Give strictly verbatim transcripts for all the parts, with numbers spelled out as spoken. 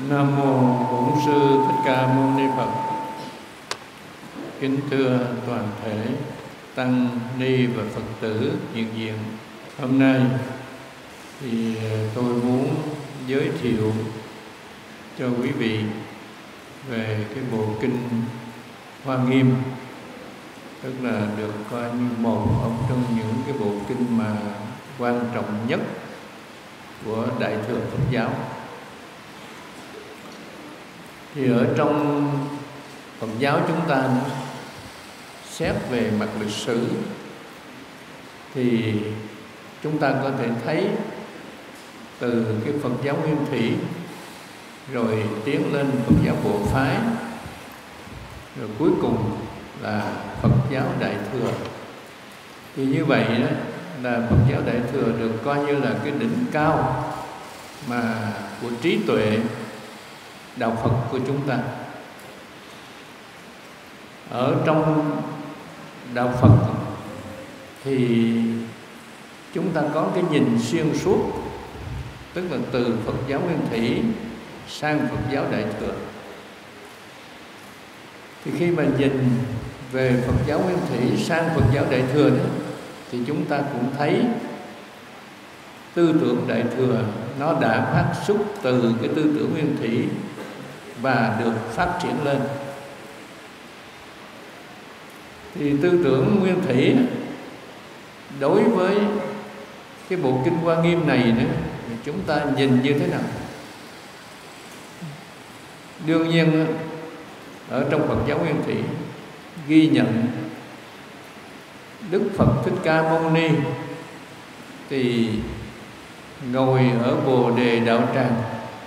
Nam mô Bổn Sư Thích Ca Mâu Ni Phật. Kính thưa toàn thể tăng ni và Phật tử hiện diện, hôm nay thì tôi muốn giới thiệu cho quý vị về cái bộ kinh Hoa Nghiêm, tức là được coi như một trong những cái bộ kinh mà quan trọng nhất của Đại thừa Phật giáo. Thì ở trong Phật giáo chúng ta xét về mặt lịch sử thì chúng ta có thể thấy từ cái Phật giáo Nguyên Thủy rồi tiến lên Phật giáo Bộ Phái, rồi cuối cùng là Phật giáo Đại Thừa. Thì như vậy đó là Phật giáo Đại Thừa được coi như là cái đỉnh cao mà của trí tuệ đạo Phật của chúng ta. Ở trong đạo Phật thì chúng ta có cái nhìn xuyên suốt, tức là từ Phật giáo Nguyên Thủy sang Phật giáo Đại Thừa. Thì khi mà nhìn về Phật giáo Nguyên Thủy sang Phật giáo Đại Thừa đó, thì chúng ta cũng thấy tư tưởng Đại Thừa nó đã phát xuất từ cái tư tưởng Nguyên Thủy và được phát triển lên. Thì tư tưởng Nguyên Thủy đối với cái bộ kinh Hoa Nghiêm này nữa, chúng ta nhìn như thế nào? Đương nhiên ở trong Phật giáo Nguyên Thủy ghi nhận Đức Phật Thích Ca Mâu Ni thì ngồi ở Bồ Đề Đạo Tràng,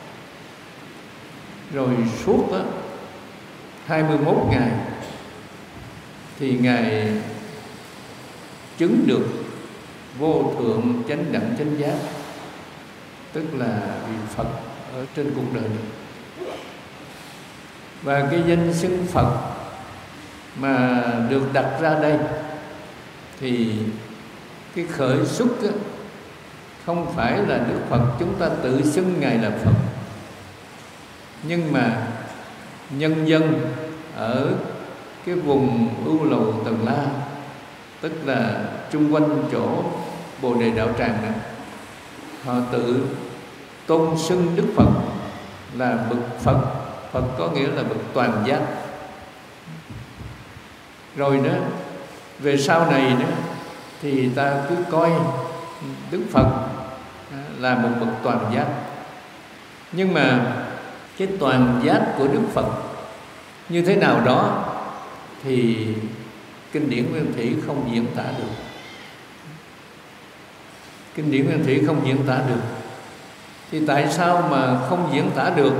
rồi suốt đó, hai mươi mốt ngày thì Ngài chứng được vô thượng chánh đẳng chánh giác, tức là vị Phật ở trên cuộc đời này. Và cái danh xưng Phật mà được đặt ra đây thì cái khởi xuất đó, không phải là Đức Phật chúng ta tự xưng Ngài là Phật, nhưng mà nhân dân ở cái vùng ưu lầu Tần La, tức là chung quanh chỗ Bồ Đề Đạo Tràng này, họ tự tôn xưng Đức Phật là bậc Phật. Phật có nghĩa là bậc toàn giác. Rồi đó, về sau này đó thì ta cứ coi Đức Phật là một bậc toàn giác. Nhưng mà cái toàn giác của Đức Phật như thế nào đó thì kinh điển Nguyên Thủy không diễn tả được. Kinh điển Nguyên Thủy không diễn tả được. Thì tại sao mà không diễn tả được?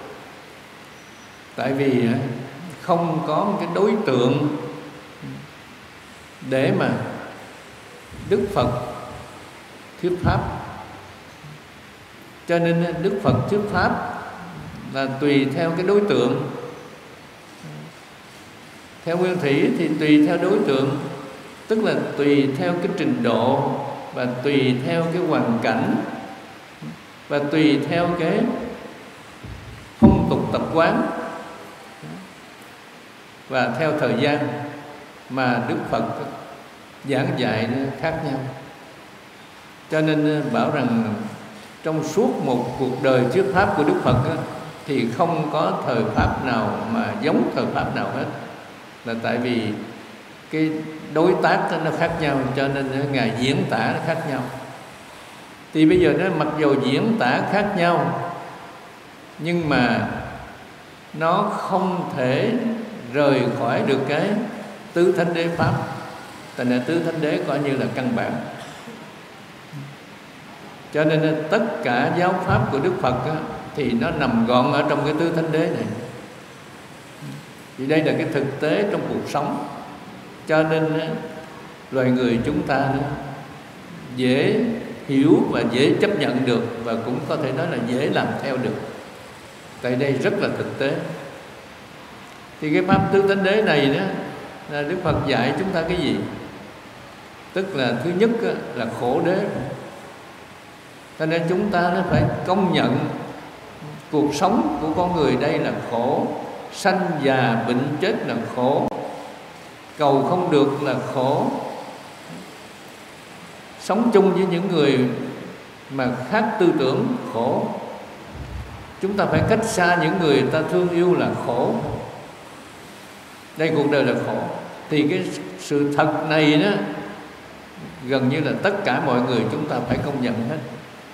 Tại vì không có một cái đối tượng để mà Đức Phật thuyết pháp. Cho nên Đức Phật thuyết pháp là tùy theo cái đối tượng. Theo Nguyên Thủy thì tùy theo đối tượng, tức là tùy theo cái trình độ và tùy theo cái hoàn cảnh và tùy theo cái phong tục tập quán và theo thời gian mà Đức Phật giảng dạy khác nhau. Cho nên bảo rằng trong suốt một cuộc đời thuyết pháp của Đức Phật á, thì không có thời pháp nào mà giống thời pháp nào hết, là tại vì cái đối tác nó khác nhau, cho nên Ngài diễn tả nó khác nhau. Thì bây giờ nó mặc dù diễn tả khác nhau, nhưng mà nó không thể rời khỏi được cái tứ thánh đế pháp. Tại nên tứ thánh đế coi như là căn bản. Cho nên tất cả giáo pháp của Đức Phật á, thì nó nằm gọn ở trong cái tứ thánh đế này. Thì đây là cái thực tế trong cuộc sống. Cho nên loài người chúng ta dễ hiểu và dễ chấp nhận được, và cũng có thể nói là dễ làm theo được. Tại đây rất là thực tế. Thì cái pháp tứ thánh đế này đó là Đức Phật dạy chúng ta cái gì? Tức là thứ nhất là khổ đế. Cho nên chúng ta nó phải công nhận cuộc sống của con người đây là khổ, sanh già bệnh chết là khổ, cầu không được là khổ, sống chung với những người mà khác tư tưởng khổ, chúng ta phải cách xa những người ta thương yêu là khổ. Đây cuộc đời là khổ. Thì cái sự thật này đó gần như là tất cả mọi người chúng ta phải công nhận hết.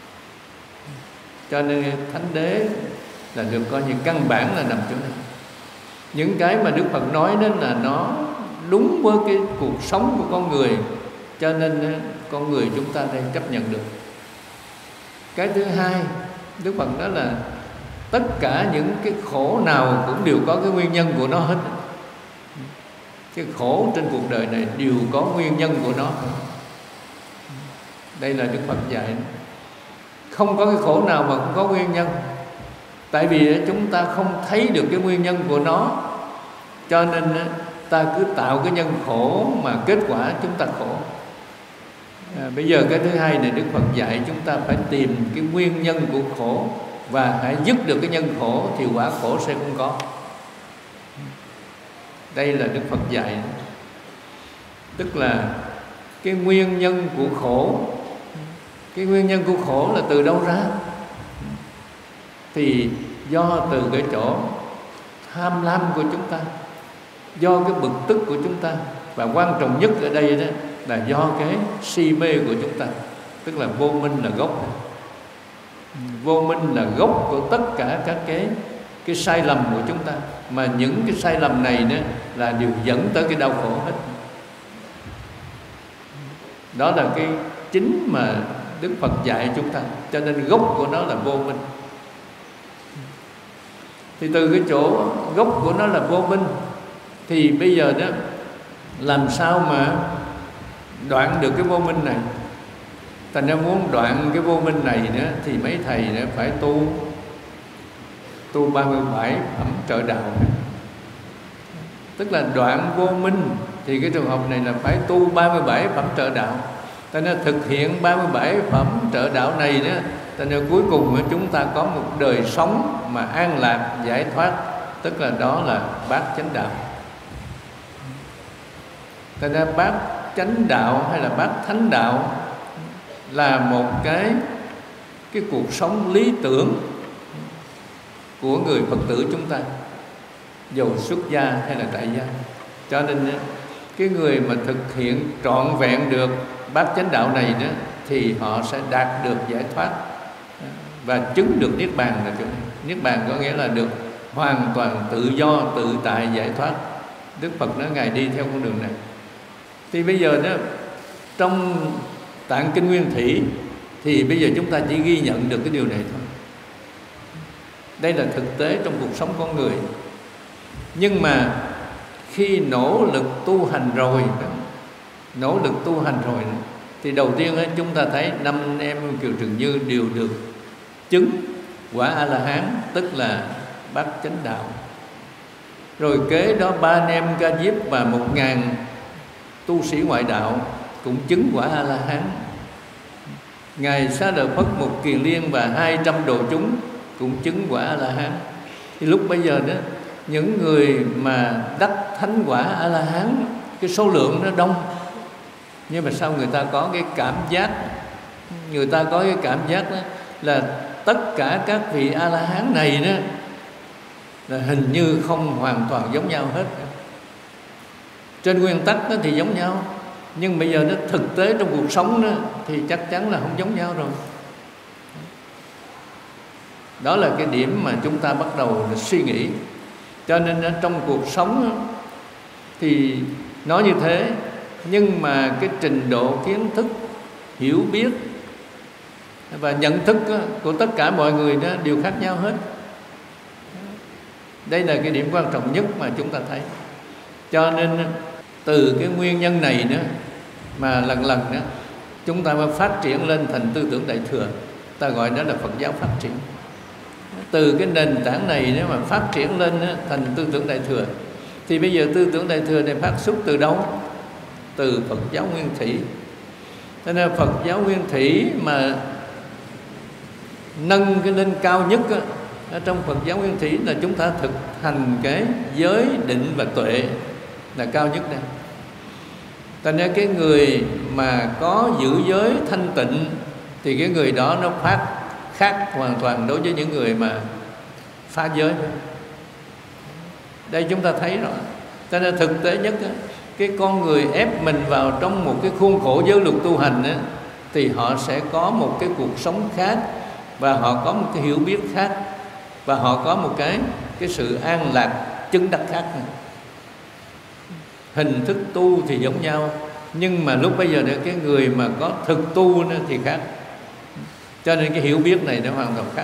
Cho nên Thánh Đế là được coi như căn bản là nằm chỗ này. Những cái mà Đức Phật nói đó là nó đúng với cái cuộc sống của con người, cho nên con người chúng ta đây chấp nhận được. Cái thứ hai, Đức Phật nói là tất cả những cái khổ nào cũng đều có cái nguyên nhân của nó hết. Cái khổ trên cuộc đời này đều có nguyên nhân của nó. Đây là Đức Phật dạy. Không có cái khổ nào mà không có nguyên nhân. Tại vì chúng ta không thấy được cái nguyên nhân của nó, cho nên ta cứ tạo cái nhân khổ mà kết quả chúng ta khổ. À, bây giờ cái thứ hai này Đức Phật dạy chúng ta phải tìm cái nguyên nhân của khổ, và hãy dứt được cái nhân khổ thì quả khổ sẽ không có. Đây là Đức Phật dạy. Tức là cái nguyên nhân của khổ. Cái nguyên nhân của khổ là từ đâu ra? Thì do từ cái chỗ tham lam của chúng ta, do cái bực tức của chúng ta, và quan trọng nhất ở đây đó là do cái si mê của chúng ta. Tức là vô minh là gốc. Vô minh là gốc của tất cả các cái cái sai lầm của chúng ta. Mà những cái sai lầm này đó là đều dẫn tới cái đau khổ hết. Đó là cái chính mà Đức Phật dạy chúng ta. Cho nên gốc của nó là vô minh. Thì từ cái chỗ gốc của nó là vô minh, thì bây giờ đó làm sao mà đoạn được cái vô minh này? Thành ra muốn đoạn cái vô minh này nữa thì mấy thầy nữa phải tu tu ba mươi bảy phẩm trợ đạo. Tức là đoạn vô minh, thì cái trường hợp này là phải tu ba mươi bảy phẩm trợ đạo. Thành ra thực hiện ba mươi bảy phẩm trợ đạo này đó, thành ra cuối cùng chúng ta có một đời sống mà an lạc, giải thoát. Tức là đó là bát chánh đạo. Thành ra bát chánh đạo hay là bát thánh đạo là một cái cái cuộc sống lý tưởng của người Phật tử chúng ta, dầu xuất gia hay là tại gia. Cho nên cái người mà thực hiện trọn vẹn được bát chánh đạo này đó, thì họ sẽ đạt được giải thoát và chứng được niết bàn. Là chỗ này niết bàn có nghĩa là được hoàn toàn tự do, tự tại, giải thoát. Đức Phật nói Ngài đi theo con đường này. Thì bây giờ đó trong Tạng Kinh Nguyên Thủy thì bây giờ chúng ta chỉ ghi nhận được cái điều này thôi. Đây là thực tế trong cuộc sống con người. Nhưng mà khi nỗ lực tu hành rồi, nỗ lực tu hành rồi thì đầu tiên chúng ta thấy năm em Kiều Trừng Như đều được chứng quả A-la-hán, tức là bát chánh đạo. Rồi kế đó ba anh em Ca Diếp và một ngàn tu sĩ ngoại đạo cũng chứng quả A-la-hán. Ngài Xá Lợi Phất, một Kiền Liên và hai trăm đồ chúng cũng chứng quả A-la-hán. Thì lúc bây giờ đó, những người mà đắc thánh quả A-la-hán, cái số lượng nó đông, nhưng mà sao người ta có cái cảm giác, người ta có cái cảm giác đó là tất cả các vị A-la-hán này đó là hình như không hoàn toàn giống nhau hết. Trên nguyên tắc đó thì giống nhau, nhưng bây giờ nó thực tế trong cuộc sống đó thì chắc chắn là không giống nhau rồi. Đó là cái điểm mà chúng ta bắt đầu là suy nghĩ. Cho nên trong cuộc sống thì nói như thế, nhưng mà cái trình độ kiến thức, hiểu biết và nhận thức của tất cả mọi người đó đều khác nhau hết. Đây là cái điểm quan trọng nhất mà chúng ta thấy. Cho nên từ cái nguyên nhân này nữa mà lần lần đó chúng ta mới phát triển lên thành tư tưởng Đại Thừa. Ta gọi đó là Phật giáo phát triển. Từ cái nền tảng này nếu mà phát triển lên đó, thành tư tưởng Đại Thừa, thì bây giờ tư tưởng Đại Thừa này phát xuất từ đâu? Từ Phật giáo Nguyên Thủy. Cho nên Phật giáo Nguyên Thủy mà nâng cái lên cao nhất đó, Ở trong Phật giáo Nguyên Thủy là chúng ta thực hành cái giới định và tuệ là cao nhất đây. Thành ra cái người mà có giữ giới thanh tịnh thì cái người đó nó phát khác hoàn toàn đối với những người mà phá giới. Đây chúng ta thấy rồi. Cho nên thực tế nhất cái con người ép mình vào trong một cái khuôn khổ giới luật tu hành á, thì họ sẽ có một cái cuộc sống khác, và họ có một cái hiểu biết khác, và họ có một cái cái sự an lạc chứng đắc khác. Hình thức tu thì giống nhau, nhưng mà lúc bây giờ đó, cái người mà có thực tu nữa thì khác. Cho nên cái hiểu biết này nó hoàn toàn khác.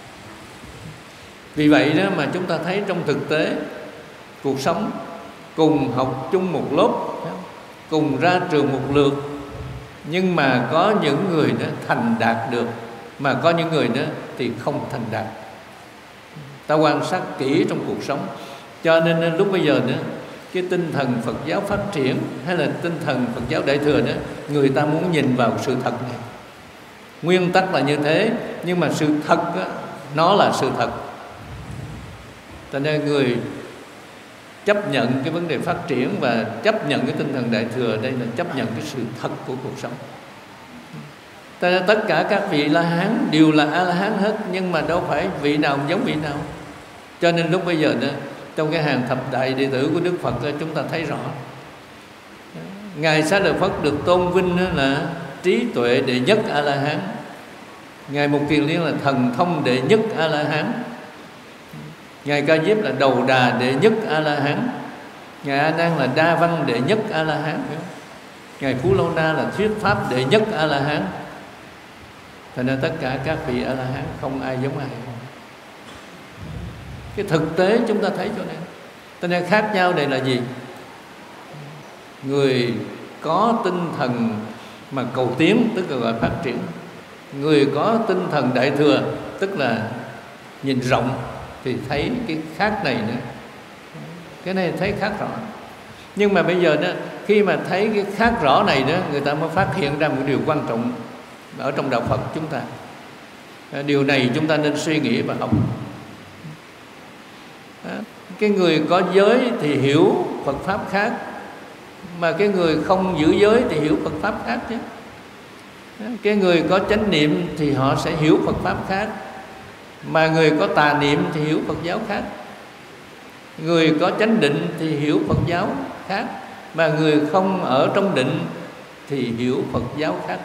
Vì vậy đó mà chúng ta thấy trong thực tế cuộc sống, cùng học chung một lớp, cùng ra trường một lượt, nhưng mà có những người đó thành đạt được, mà có những người đó thì không thành đạt. Ta quan sát kỹ trong cuộc sống. Cho nên lúc bây giờ nữa, cái tinh thần Phật giáo phát triển hay là tinh thần Phật giáo Đại Thừa đó, người ta muốn nhìn vào sự thật này. Nguyên tắc là như thế, nhưng mà sự thật đó, nó là sự thật. Cho nên người chấp nhận cái vấn đề phát triển và chấp nhận cái tinh thần Đại Thừa, đây là chấp nhận cái sự thật của cuộc sống. Tất cả các vị La Hán đều là A La Hán hết, nhưng mà đâu phải vị nào giống vị nào. Cho nên lúc bây giờ đó, trong cái hàng thập đại đệ tử của Đức Phật đó, chúng ta thấy rõ Ngài Xá Lợi Phất được tôn vinh là trí tuệ đệ nhất A La Hán, Ngài Mục Kiền Liên là thần thông đệ nhất A La Hán, Ngài Ca Diếp là đầu đà đệ nhất A La Hán, Ngài A Nan là đa văn đệ nhất A La Hán, Ngài Phú Lâu Na là thuyết pháp đệ nhất A La Hán. Thành ra tất cả các vị A La Hán không ai giống ai. Cái thực tế chúng ta thấy cho nên. Cho nên khác nhau đây là gì? Người có tinh thần mà cầu tiến, tức là gọi phát triển. Người có tinh thần Đại Thừa, tức là nhìn rộng, thì thấy cái khác này nữa. Cái này thấy khác rõ. Nhưng mà bây giờ đó, khi mà thấy cái khác rõ này đó, người ta mới phát hiện ra một điều quan trọng ở trong đạo Phật chúng ta. Điều này chúng ta nên suy nghĩ và học. Cái người có giới thì hiểu Phật Pháp khác, mà cái người không giữ giới thì hiểu Phật Pháp khác chứ. Cái người có chánh niệm thì họ sẽ hiểu Phật Pháp khác, mà người có tà niệm thì hiểu Phật giáo khác. Người có chánh định thì hiểu Phật giáo khác, mà người không ở trong định thì hiểu Phật giáo khác.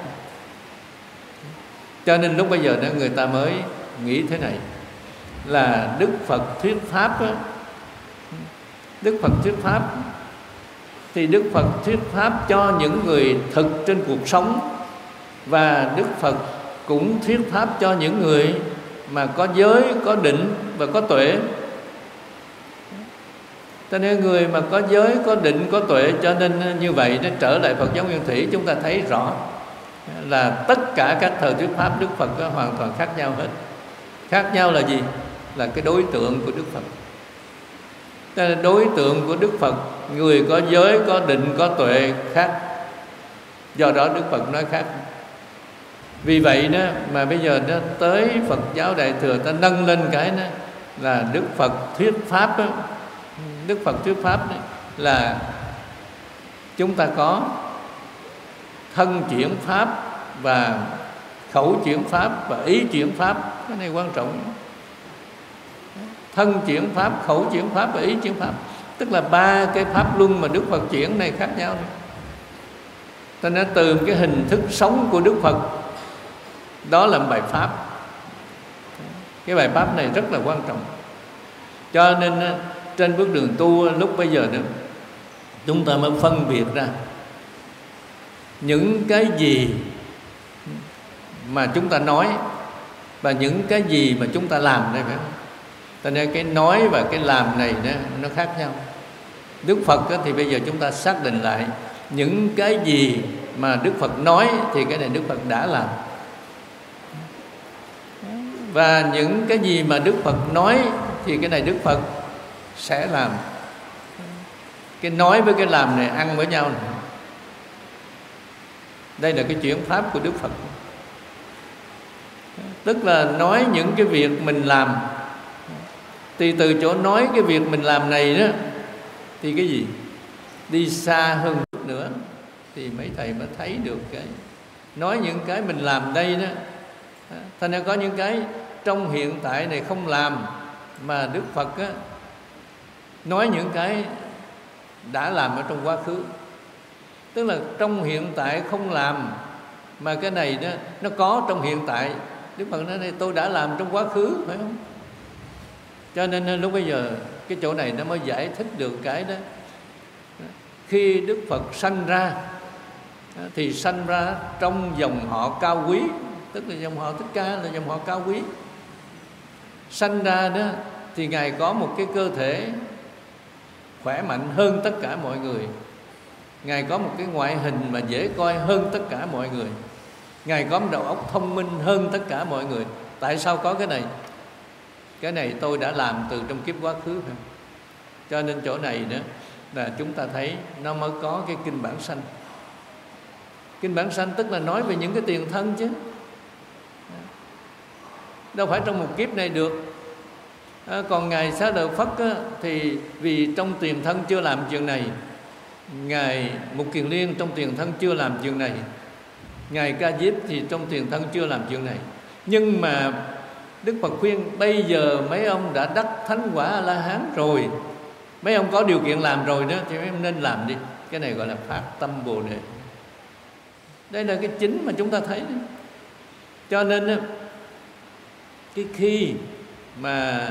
Cho nên lúc bây giờ đó người ta mới nghĩ thế này, là Đức Phật thuyết Pháp á, Đức Phật thuyết Pháp thì Đức Phật thuyết Pháp cho những người thực trên cuộc sống, và Đức Phật cũng thuyết Pháp cho những người mà có giới, có định và có tuệ. Cho nên người mà có giới, có định, có tuệ, cho nên như vậy nó trở lại Phật giáo Nguyên Thủy, chúng ta thấy rõ là tất cả các thời thuyết Pháp Đức Phật hoàn toàn khác nhau hết. Khác nhau là gì? Là cái đối tượng của Đức Phật. Cho nên đối tượng của Đức Phật, người có giới, có định, có tuệ khác. Do đó Đức Phật nói khác. Vì vậy đó mà bây giờ đó, tới Phật giáo Đại Thừa ta nâng lên cái đó là Đức Phật thuyết Pháp đó. Đức Phật thuyết Pháp đó là chúng ta có thân chuyển Pháp và khẩu chuyển Pháp và ý chuyển Pháp. Cái này quan trọng. Thân chuyển Pháp, khẩu chuyển Pháp và ý chuyển Pháp, tức là ba cái Pháp luân mà Đức Phật chuyển này khác nhau. Ta nói từ cái hình thức sống của Đức Phật, đó là bài Pháp. Cái bài Pháp này rất là quan trọng. Cho nên trên bước đường tu lúc bây giờ đó, chúng ta mới phân biệt ra những cái gì mà chúng ta nói và những cái gì mà chúng ta làm đây, phải không? Cho nên cái nói và cái làm này đó, nó khác nhau. Đức Phật đó, thì bây giờ chúng ta xác định lại những cái gì mà Đức Phật nói thì cái này Đức Phật đã làm, và những cái gì mà Đức Phật nói thì cái này Đức Phật sẽ làm. Cái nói với cái làm này ăn với nhau này. Đây là cái chuyển pháp của Đức Phật. Tức là nói những cái việc mình làm Thì từ chỗ nói cái việc mình làm này đó, thì cái gì? Đi xa hơn nữa thì mấy thầy mới thấy được cái nói những cái mình làm đây đó. Thành ra có những cái trong hiện tại này không làm, mà Đức Phật á, nói những cái đã làm ở trong quá khứ. Tức là trong hiện tại không làm, mà cái này đó nó có trong hiện tại. Đức Phật nói đây tôi đã làm trong quá khứ, phải không? Cho nên lúc bây giờ cái chỗ này nó mới giải thích được cái đó. Khi Đức Phật sanh ra thì sanh ra trong dòng họ cao quý, tức là dòng họ Thích Ca là dòng họ cao quý. Sanh ra đó thì Ngài có một cái cơ thể khỏe mạnh hơn tất cả mọi người. Ngài có một cái ngoại hình mà dễ coi hơn tất cả mọi người. Ngài có một đầu óc thông minh hơn tất cả mọi người. Tại sao có cái này? Cái này tôi đã làm từ trong kiếp quá khứ. Cho nên chỗ này đó là chúng ta thấy nó mới có cái kinh bản sanh. Kinh bản sanh tức là nói về những cái tiền thân chứ, đâu phải trong một kiếp này được. À, còn Ngài Xá Lợi Phất á, thì vì trong tiền thân chưa làm chuyện này. Ngài Mục Kiền Liên trong tiền thân chưa làm chuyện này. Ngài Ca Diếp thì trong tiền thân chưa làm chuyện này. Nhưng mà Đức Phật khuyên bây giờ mấy ông đã đắc thánh quả A-la-hán rồi, mấy ông có điều kiện làm rồi đó, thì mấy ông nên làm đi. Cái này gọi là phát tâm Bồ Đề. Đây là cái chính mà chúng ta thấy đó. Cho nên cái khi mà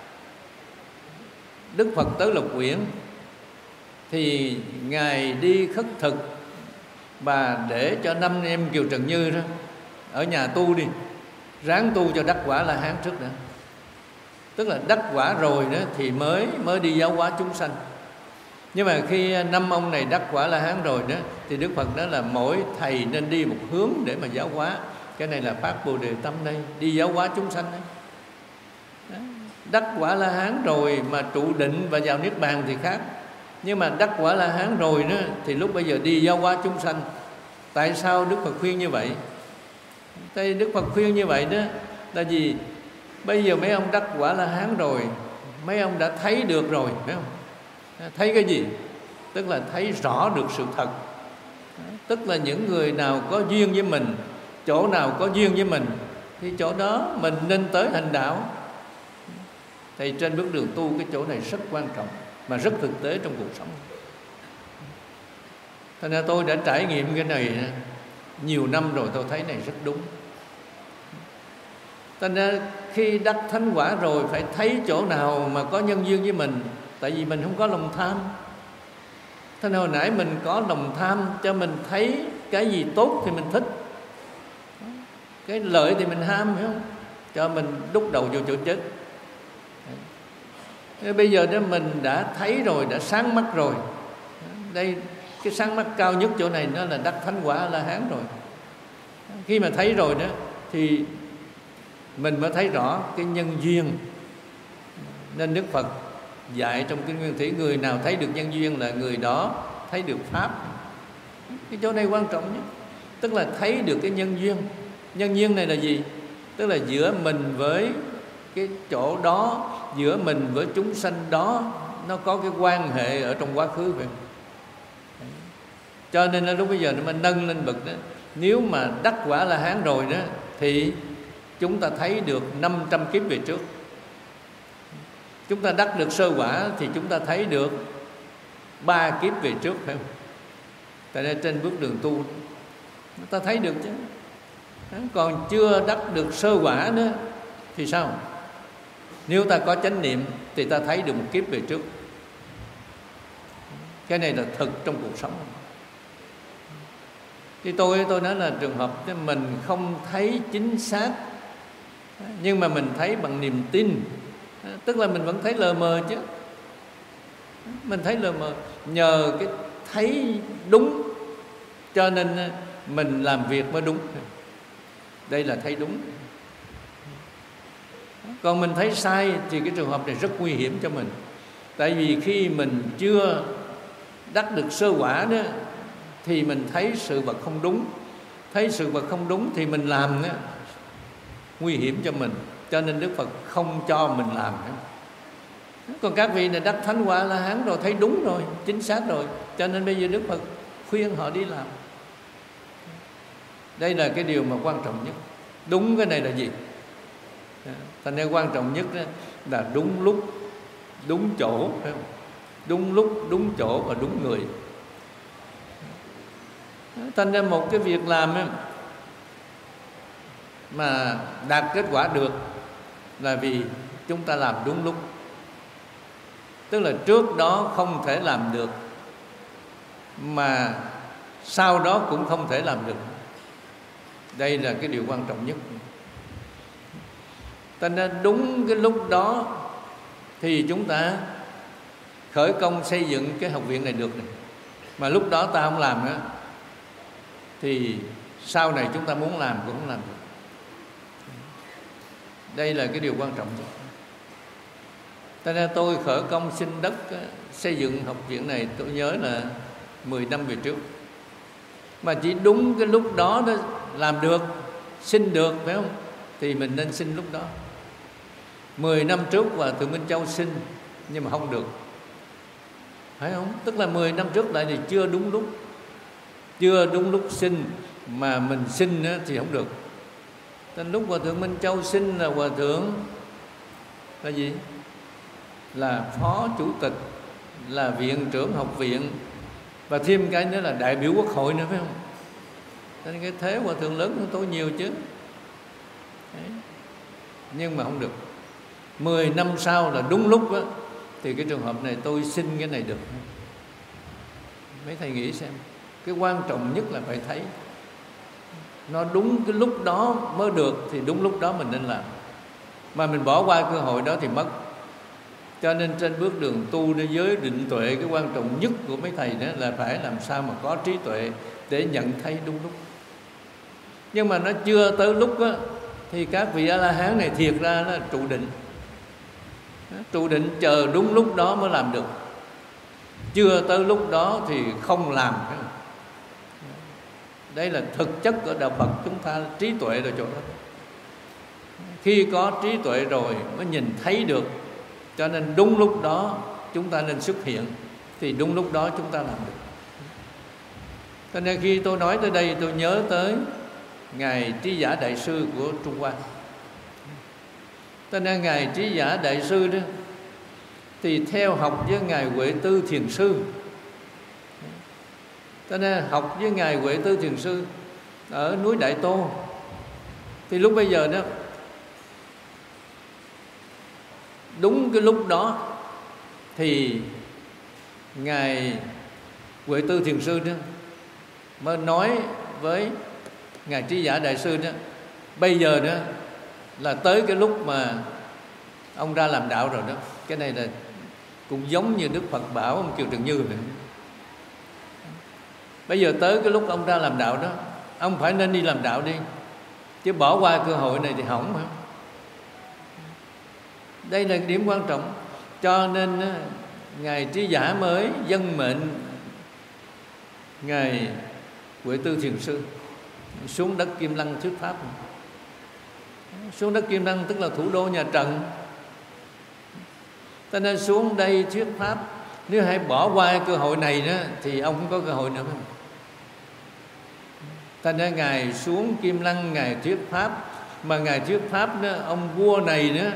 Đức Phật tới Lục Uyển thì Ngài đi khất thực và để cho năm em Kiều Trần Như đó ở nhà tu đi, ráng tu cho đắc quả La Hán trước đã. Tức là đắc quả rồi đó thì mới mới đi giáo hóa chúng sanh. Nhưng mà khi năm ông này đắc quả La Hán rồi đó thì Đức Phật nói là mỗi thầy nên đi một hướng để mà giáo hóa. Cái này là phát Bồ Đề tâm đây, đi giáo hóa chúng sanh đấy. Đó. Đắc quả La Hán rồi mà trụ định và vào Niết Bàn thì khác. Nhưng mà đắc quả La Hán rồi đó thì lúc bây giờ đi giáo hóa chúng sanh. Tại sao Đức Phật khuyên như vậy? Tại Đức Phật khuyên như vậy đó là gì? Bây giờ mấy ông đắc quả La Hán rồi, mấy ông đã thấy được rồi, phải không? Thấy cái gì? Tức là thấy rõ được sự thật. Tức là những người nào có duyên với mình, chỗ nào có duyên với mình thì chỗ đó mình nên tới hành đạo. Thì trên bước đường tu cái chỗ này rất quan trọng mà rất thực tế trong cuộc sống. Thành ra tôi đã trải nghiệm cái này nhiều năm rồi, tôi thấy này rất đúng. Thành ra khi đắc thánh quả rồi phải thấy chỗ nào mà có nhân duyên với mình. Tại vì mình không có lòng tham. Thế nên hồi nãy mình có lòng tham, cho mình thấy cái gì tốt thì mình thích, cái lợi thì mình ham, phải không? Cho mình đúc đầu vô chỗ chết. Thế bây giờ đó mình đã thấy rồi, đã sáng mắt rồi. Đây cái sáng mắt cao nhất chỗ này nó là đắc thánh quả A-la-hán rồi. Khi mà thấy rồi đó thì mình mới thấy rõ cái nhân duyên. Nên Đức Phật dạy trong Kinh Nguyên Thủy, người nào thấy được nhân duyên là người đó thấy được Pháp. Cái chỗ này quan trọng nhất. Tức là thấy được cái nhân duyên. Nhân duyên này là gì? Tức là giữa mình với cái chỗ đó, giữa mình với chúng sanh đó, nó có cái quan hệ ở trong quá khứ vậy. Cho nên là lúc bây giờ nó mới nâng lên bậc đó. Nếu mà đắc quả La Hán rồi đó thì chúng ta thấy được năm trăm kiếp về trước. Chúng ta đắc được sơ quả thì chúng ta thấy được ba kiếp về trước, phải không? Tại nên trên bước đường tu ta thấy được chứ. Còn chưa đắc được sơ quả nữa thì sao? Nếu ta có chánh niệm thì ta thấy được một kiếp về trước. Cái này là thực trong cuộc sống. Thì tôi tôi nói là trường hợp mình không thấy chính xác, nhưng mà mình thấy bằng niềm tin. Tức là mình vẫn thấy lờ mờ chứ. Mình thấy lờ mờ. Nhờ cái thấy đúng cho nên mình làm việc mới đúng. Đây là thấy đúng. Còn mình thấy sai thì cái trường hợp này rất nguy hiểm cho mình. Tại vì khi mình chưa đắc được sơ quả đó thì mình thấy sự vật không đúng. Thấy sự vật không đúng thì mình làm đó, nguy hiểm cho mình. Cho nên Đức Phật không cho mình làm. Còn các vị này đắc thánh quả La Hán rồi, thấy đúng rồi, chính xác rồi, cho nên bây giờ Đức Phật khuyên họ đi làm. Đây là cái điều mà quan trọng nhất. Đúng cái này là gì? Thành ra quan trọng nhất là đúng lúc, đúng chỗ, phải không? Đúng lúc, đúng chỗ và đúng người. Thành ra một cái việc làm mà đạt kết quả được là vì chúng ta làm đúng lúc. Tức là trước đó không thể làm được, mà sau đó cũng không thể làm được. Đây là cái điều quan trọng nhất. Cho nên đúng cái lúc đó thì chúng ta khởi công xây dựng cái học viện này được này. Mà lúc đó ta không làm nữa thì sau này chúng ta muốn làm cũng không làm được. Đây là cái điều quan trọng nhất. Cho nên tôi khởi công xin đất xây dựng học viện này, tôi nhớ là mười năm về trước. Mà chỉ đúng cái lúc đó đó làm được, xin được, phải không? Thì mình nên xin lúc đó. Mười năm trước Hòa Thượng Minh Châu xin nhưng mà không được, phải không? Tức là mười năm trước lại thì chưa đúng lúc. Chưa đúng lúc xin mà mình xin thì không được. Nên lúc Hòa Thượng Minh Châu xin là Hòa Thượng là gì? Là phó chủ tịch, là viện trưởng học viện, và thêm cái nữa là đại biểu quốc hội nữa, phải không? Nên cái thế Hòa Thượng lớn hơn tôi nhiều chứ. Đấy. Nhưng mà không được. Mười năm sau là đúng lúc đó, thì cái trường hợp này tôi xin cái này được. Mấy thầy nghĩ xem, cái quan trọng nhất là phải thấy nó đúng cái lúc đó mới được, thì đúng lúc đó mình nên làm. Mà mình bỏ qua cơ hội đó thì mất. Cho nên trên bước đường tu để giới định tuệ, cái quan trọng nhất của mấy thầy đó là phải làm sao mà có trí tuệ để nhận thấy đúng lúc. Nhưng mà nó chưa tới lúc đó, thì các vị A-la-hán này thiệt ra là trụ định. Trụ định chờ đúng lúc đó mới làm được. Chưa tới lúc đó thì không làm. Đây là thực chất của đạo Phật chúng ta, trí tuệ là chỗ đó. Khi có trí tuệ rồi mới nhìn thấy được. Cho nên đúng lúc đó chúng ta nên xuất hiện, thì đúng lúc đó chúng ta làm được. Cho nên khi tôi nói tới đây, tôi nhớ tới Ngài Trí Giả Đại Sư của Trung Hoa. Cho nên Ngài Trí Giả Đại Sư đó thì theo học với Ngài Huệ Tư Thiền Sư. Cho nên học với Ngài Huệ Tư Thiền Sư ở núi Đại Tô. Thì lúc bây giờ đó, đúng cái lúc đó thì Ngài Huệ Tư Thiền Sư đó mới nói với Ngài Trí Giả Đại Sư đó, bây giờ đó là tới cái lúc mà ông ra làm đạo rồi đó. Cái này là cũng giống như Đức Phật bảo ông Kiều Trần Như vậy. Bây giờ tới cái lúc ông ra làm đạo đó, ông phải nên đi làm đạo đi, chứ bỏ qua cơ hội này thì hỏng hả? Đây là điểm quan trọng. Cho nên Ngài Trí Giả mới dâng mệnh Ngài Huệ Tư Thiền Sư xuống đất Kim Lăng thuyết pháp. Xuống đất Kim Lăng tức là thủ đô nhà Trần. Cho nên xuống đây thuyết pháp. Nếu hay bỏ qua cơ hội này đó thì ông không có cơ hội nữa. Cho nên Ngài xuống Kim Lăng, Ngài thuyết pháp. Mà Ngài thuyết pháp đó, ông vua này nữa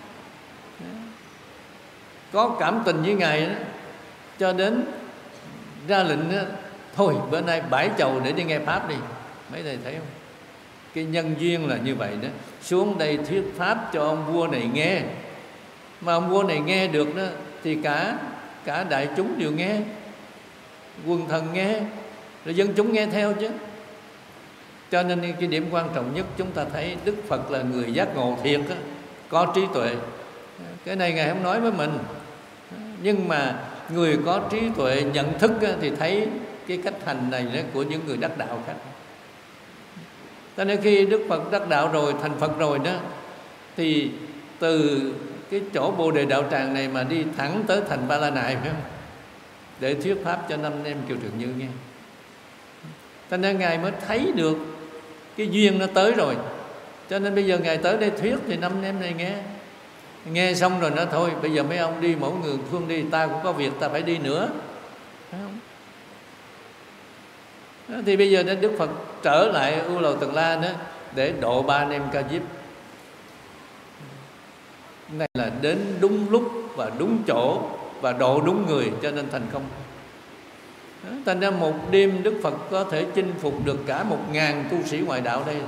có cảm tình với Ngài đó, cho đến ra lệnh đó, thôi bữa nay bãi chầu để đi nghe pháp đi. Mấy thầy thấy không? Cái nhân duyên là như vậy đó. Xuống đây thuyết pháp cho ông vua này nghe. Mà ông vua này nghe được đó thì cả cả đại chúng đều nghe, quần thần nghe, rồi dân chúng nghe theo chứ. Cho nên cái điểm quan trọng nhất chúng ta thấy Đức Phật là người giác ngộ thiệt đó, có trí tuệ. Cái này Ngài không nói với mình, nhưng mà người có trí tuệ nhận thức thì thấy cái cách hành này của những người đắc đạo khác. Cho nên khi Đức Phật đắc đạo rồi, thành Phật rồi đó, thì từ cái chỗ Bồ Đề Đạo Tràng này mà đi thẳng tới thành Ba La Nại, phải không? Để thuyết pháp cho năm em Kiều Trường Như nghe. Cho nên Ngài mới thấy được cái duyên nó tới rồi. Cho nên bây giờ Ngài tới đây thuyết thì năm em này nghe. Nghe xong rồi nói thôi bây giờ mấy ông đi, mỗi người phương đi, ta cũng có việc ta phải đi nữa, phải không? Đó, thì bây giờ Đức Phật trở lại U Lầu Tần La đó để độ ba anh em Ca Diếp. Này là đến đúng lúc và đúng chỗ và độ đúng người, cho nên thành công. Đó, thành ra một đêm Đức Phật có thể chinh phục được cả một ngàn tu sĩ ngoại đạo đây rồi.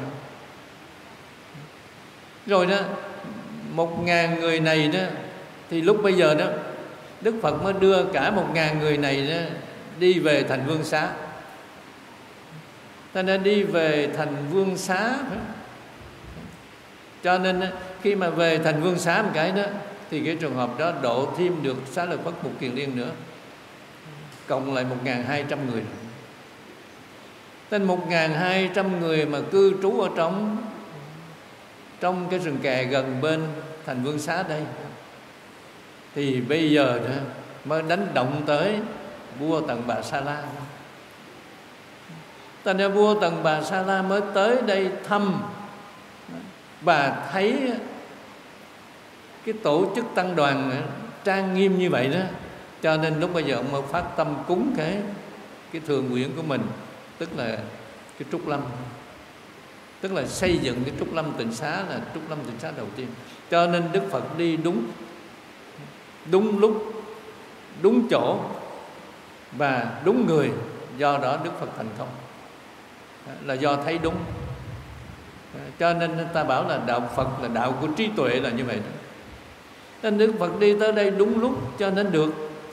Rồi đó, một ngàn người này đó, thì lúc bây giờ đó Đức Phật mới đưa cả một ngàn người này đó đi về thành Vương Xá. Ta nên đi về thành Vương Xá. Cho nên khi mà về thành Vương Xá một cái đó, thì cái trường hợp đó độ thêm được Xá Lợi Phất Mục Kiền Liên nữa, cộng lại một ngàn hai trăm người. Nên một ngàn hai trăm người mà cư trú ở trong trong cái rừng kè gần bên thành Vương Xá đây, thì bây giờ đó mới đánh động tới vua Tần Bà Sa La. Thành ra vua Tần Bà Sa La mới tới đây thăm, và thấy cái tổ chức tăng đoàn trang nghiêm như vậy đó, cho nên lúc bây giờ ông mới phát tâm cúng cái cái thường nguyện của mình, tức là cái Trúc Lâm, tức là xây dựng cái Trúc Lâm Tịnh Xá, là Trúc Lâm Tịnh Xá đầu tiên. Cho nên Đức Phật đi đúng đúng lúc, đúng chỗ và đúng người, do đó Đức Phật thành công, là do thấy đúng. Cho nên ta bảo là đạo Phật là đạo của trí tuệ, là như vậy đó. Nên Đức Phật đi tới đây đúng lúc cho nên được.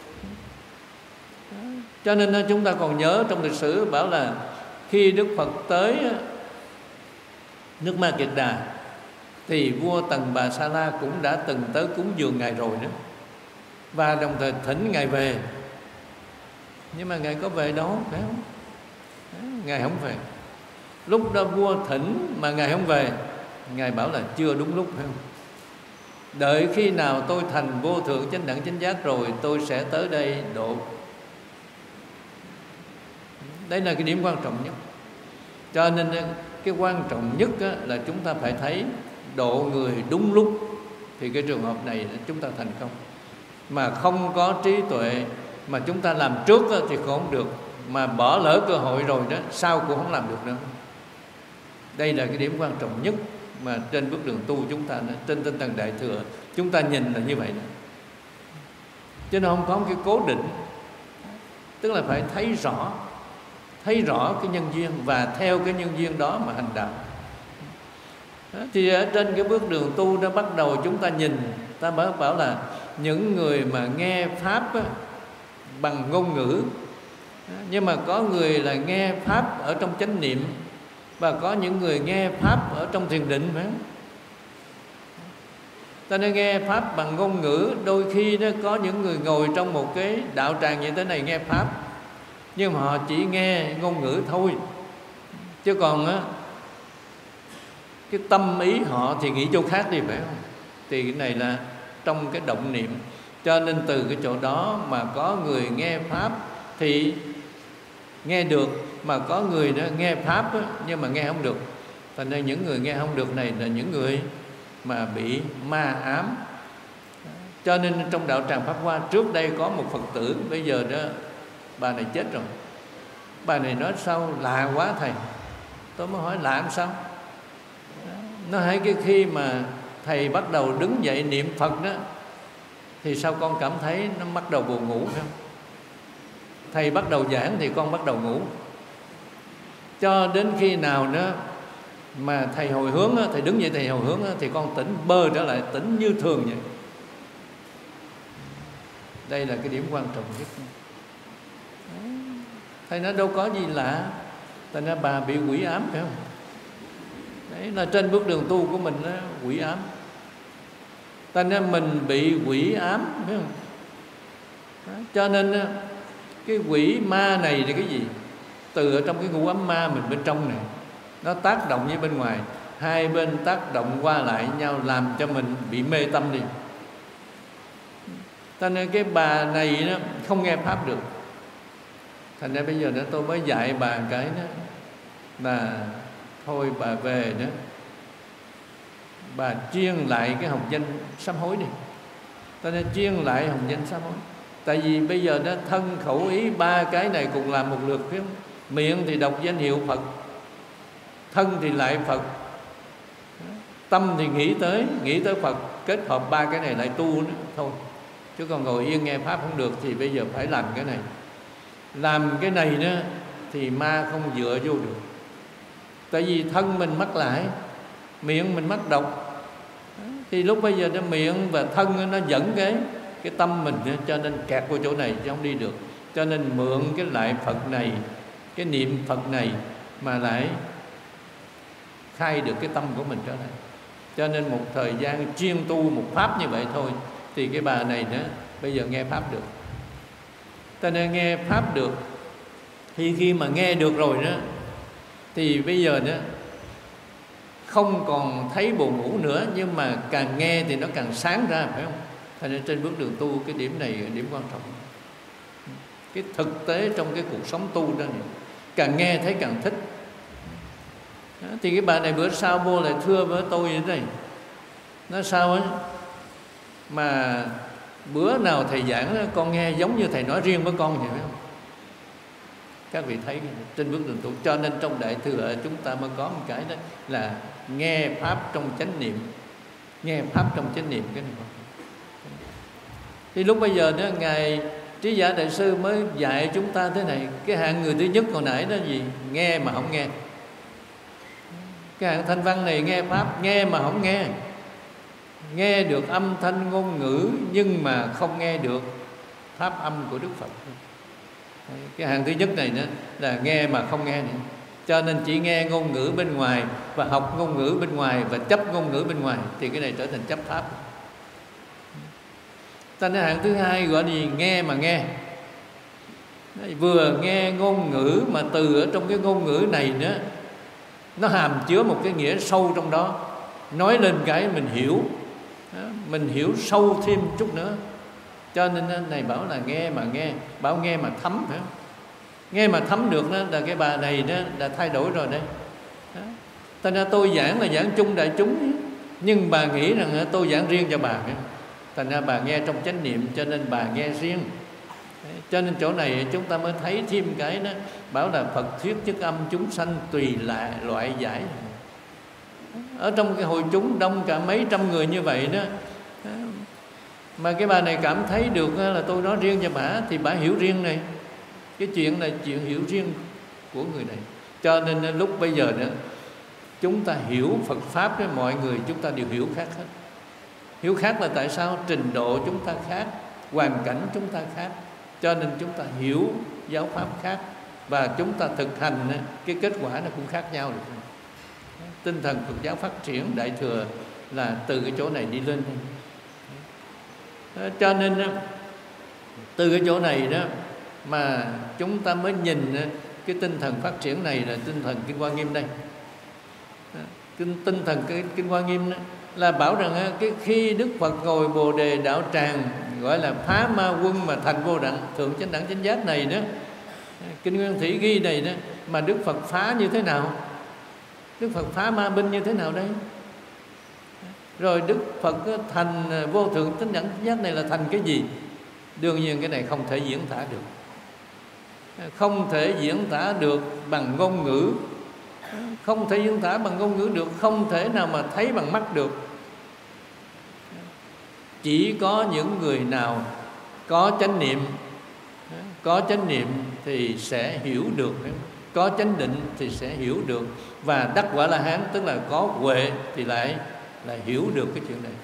Cho nên chúng ta còn nhớ trong lịch sử bảo là khi Đức Phật tới nước Ma Kiệt Đà, thì vua Tần Bà Sa La cũng đã từng tới cúng dường Ngài rồi đó, và đồng thời thỉnh Ngài về. Nhưng mà Ngài có về đâu, phải không? Ngài không về. Lúc đó vua thỉnh mà Ngài không về, Ngài bảo là chưa đúng lúc, phải không? Đợi khi nào tôi thành vô thượng chánh đẳng chánh giác rồi, tôi sẽ tới đây độ. Đấy là cái điểm quan trọng nhất. Cho nên cái quan trọng nhất là chúng ta phải thấy độ người đúng lúc, thì cái trường hợp này chúng ta thành công. Mà không có trí tuệ mà chúng ta làm trước thì không được, mà bỏ lỡ cơ hội rồi đó, sau cũng không làm được nữa. Đây là cái điểm quan trọng nhất mà trên bước đường tu chúng ta, trên tinh thần Đại Thừa chúng ta nhìn là như vậy đó. Chứ nó không có một cái cố định, tức là phải thấy rõ, thấy rõ cái nhân duyên và theo cái nhân duyên đó mà hành đạo. Đó, thì ở trên cái bước đường tu đó bắt đầu chúng ta nhìn, ta bảo, bảo là những người mà nghe Pháp á, bằng ngôn ngữ, nhưng mà có người là nghe Pháp ở trong chánh niệm, và có những người nghe Pháp ở trong thiền định, phải không? Ta nên nghe Pháp bằng ngôn ngữ. Đôi khi đó có những người ngồi trong một cái đạo tràng như thế này nghe Pháp, nhưng mà họ chỉ nghe ngôn ngữ thôi, chứ còn á, cái tâm ý họ thì nghĩ chỗ khác đi, phải không? Thì cái này là trong cái động niệm. Cho nên từ cái chỗ đó mà có người nghe Pháp thì nghe được, mà có người đó nghe Pháp á, nhưng mà nghe không được. Thành ra những người nghe không được này là những người mà bị ma ám. Cho nên trong đạo tràng Pháp Hoa trước đây có một Phật tử, bây giờ đó bà này chết rồi. Bà này nói sao lạ quá thầy. Tôi mới hỏi lạ làm sao? Nó hay cái khi mà thầy bắt đầu đứng dậy niệm Phật đó, thì sao con cảm thấy nó bắt đầu buồn ngủ, phải không? Thầy bắt đầu giảng thì con bắt đầu ngủ. Cho đến khi nào nữa mà thầy hồi hướng, thầy đứng dậy thầy hồi hướng, thì con tỉnh bơ trở lại, tỉnh như thường vậy. Đây là cái điểm quan trọng nhất. Thầy nói đâu có gì lạ. Thành ra bà bị quỷ ám, phải không? Đấy là trên bước đường tu của mình đó, quỷ ám. Thành ra mình bị quỷ ám, phải không? Đó, cho nên cái quỷ ma này thì cái gì? Từ ở trong cái ngũ ấm ma mình bên trong này, nó tác động với bên ngoài, hai bên tác động qua lại nhau, làm cho mình bị mê tâm đi. Cho nên cái bà này nó không nghe Pháp được. Thành ra bây giờ đó tôi mới dạy bà cái đó là thôi bà về đó, bà chuyên lại cái hồng danh sám hối đi. Ta nên chuyên lại hồng danh sám hối. Tại vì bây giờ nó thân khẩu ý ba cái này cùng làm một lượt, phải không? Miệng thì đọc danh hiệu Phật, thân thì lại Phật, tâm thì nghĩ tới nghĩ tới Phật, kết hợp ba cái này lại tu nữa thôi. Chứ còn ngồi yên nghe pháp không được, thì bây giờ phải làm cái này. Làm cái này nữa thì ma không dựa vô được. Tại vì thân mình mắc lại, miệng mình mắc độc, thì lúc bây giờ nó miệng và thân nó dẫn cái cái tâm mình, cho nên kẹt vào chỗ này chứ không đi được. Cho nên mượn cái lại Phật này, cái niệm Phật này mà lại khai được cái tâm của mình trở lại. Cho nên một thời gian chuyên tu một pháp như vậy thôi, thì cái bà này nữa bây giờ nghe pháp được. Ta nên nghe pháp được, thì khi mà nghe được rồi đó, thì bây giờ đó không còn thấy buồn ngủ nữa, nhưng mà càng nghe thì nó càng sáng ra, phải không? Cho nên trên bước đường tu, cái điểm này là điểm quan trọng. Cái thực tế trong cái cuộc sống tu đó này, càng nghe thấy càng thích. Đó, thì cái bà này bữa sau vô lại thưa với tôi như thế này, nói sao á mà bữa nào thầy giảng con nghe giống như thầy nói riêng với con vậy, phải không? Các vị thấy trên bước đường tu. Cho nên trong Đại Thừa chúng ta mới có một cái đó là nghe pháp trong chánh niệm. Nghe pháp trong chánh niệm, cái này. Thì lúc bây giờ đó, Ngài Trí Giả Đại Sư mới dạy chúng ta thế này. Cái hạng người thứ nhất hồi nãy đó gì? Nghe mà không nghe. Cái hạng thanh văn này nghe pháp, nghe mà không nghe. Nghe được âm thanh ngôn ngữ, nhưng mà không nghe được pháp âm của Đức Phật. Cái hạng thứ nhất này nữa là nghe mà không nghe nữa. Cho nên chỉ nghe ngôn ngữ bên ngoài và học ngôn ngữ bên ngoài và chấp ngôn ngữ bên ngoài, thì cái này trở thành chấp pháp. Ta nói hạng thứ hai gọi là nghe mà nghe. Vừa nghe ngôn ngữ mà từ ở trong cái ngôn ngữ này nữa, nó hàm chứa một cái nghĩa sâu trong đó. Nói lên cái mình hiểu, mình hiểu sâu thêm chút nữa. Cho nên này bảo là nghe mà nghe, bảo nghe mà thấm, phải không? Nghe mà thấm được đó là cái bà này đó đã thay đổi rồi đấy. Thành ra tôi giảng là giảng chung đại chúng, nhưng bà nghĩ rằng tôi giảng riêng cho bà, phải không? Thành ra bà nghe trong chánh niệm, cho nên bà nghe riêng. Cho nên chỗ này chúng ta mới thấy thêm cái đó, bảo là Phật thuyết chức âm chúng sanh tùy lại loại giải. Ở trong cái hội chúng đông cả mấy trăm người như vậy đó, mà cái bà này cảm thấy được là tôi nói riêng cho bà, thì bà hiểu riêng này. Cái chuyện này chuyện hiểu riêng của người này. Cho nên lúc bây giờ đó, chúng ta hiểu Phật Pháp đó, mọi người chúng ta đều hiểu khác hết. Hiểu khác là tại sao? Trình độ chúng ta khác, hoàn cảnh chúng ta khác, cho nên chúng ta hiểu giáo pháp khác, và chúng ta thực hành cái kết quả nó cũng khác nhau được. Tinh thần Phật giáo phát triển Đại Thừa là từ cái chỗ này đi lên. Cho nên từ cái chỗ này đó mà chúng ta mới nhìn cái tinh thần phát triển này là tinh thần Kinh Hoa Nghiêm đây. Kinh, tinh thần cái Kinh Hoa Nghiêm đó là bảo rằng cái khi Đức Phật ngồi Bồ Đề đạo tràng, gọi là phá ma quân mà thành vô đẳng thượng chánh đẳng chánh giác này đó, Kinh Nguyên Thủy ghi này đó, mà Đức Phật phá như thế nào? Đức Phật phá ma binh như thế nào đây? Rồi Đức Phật thành vô thượng chánh đẳng chánh giác này là thành cái gì? Đương nhiên cái này không thể diễn tả được, không thể diễn tả được bằng ngôn ngữ, không thể diễn tả bằng ngôn ngữ được, không thể nào mà thấy bằng mắt được. Chỉ có những người nào có chánh niệm, có chánh niệm thì sẽ hiểu được, có chánh định thì sẽ hiểu được, và đắc quả La Hán tức là có huệ thì lại lại hiểu được cái chuyện này.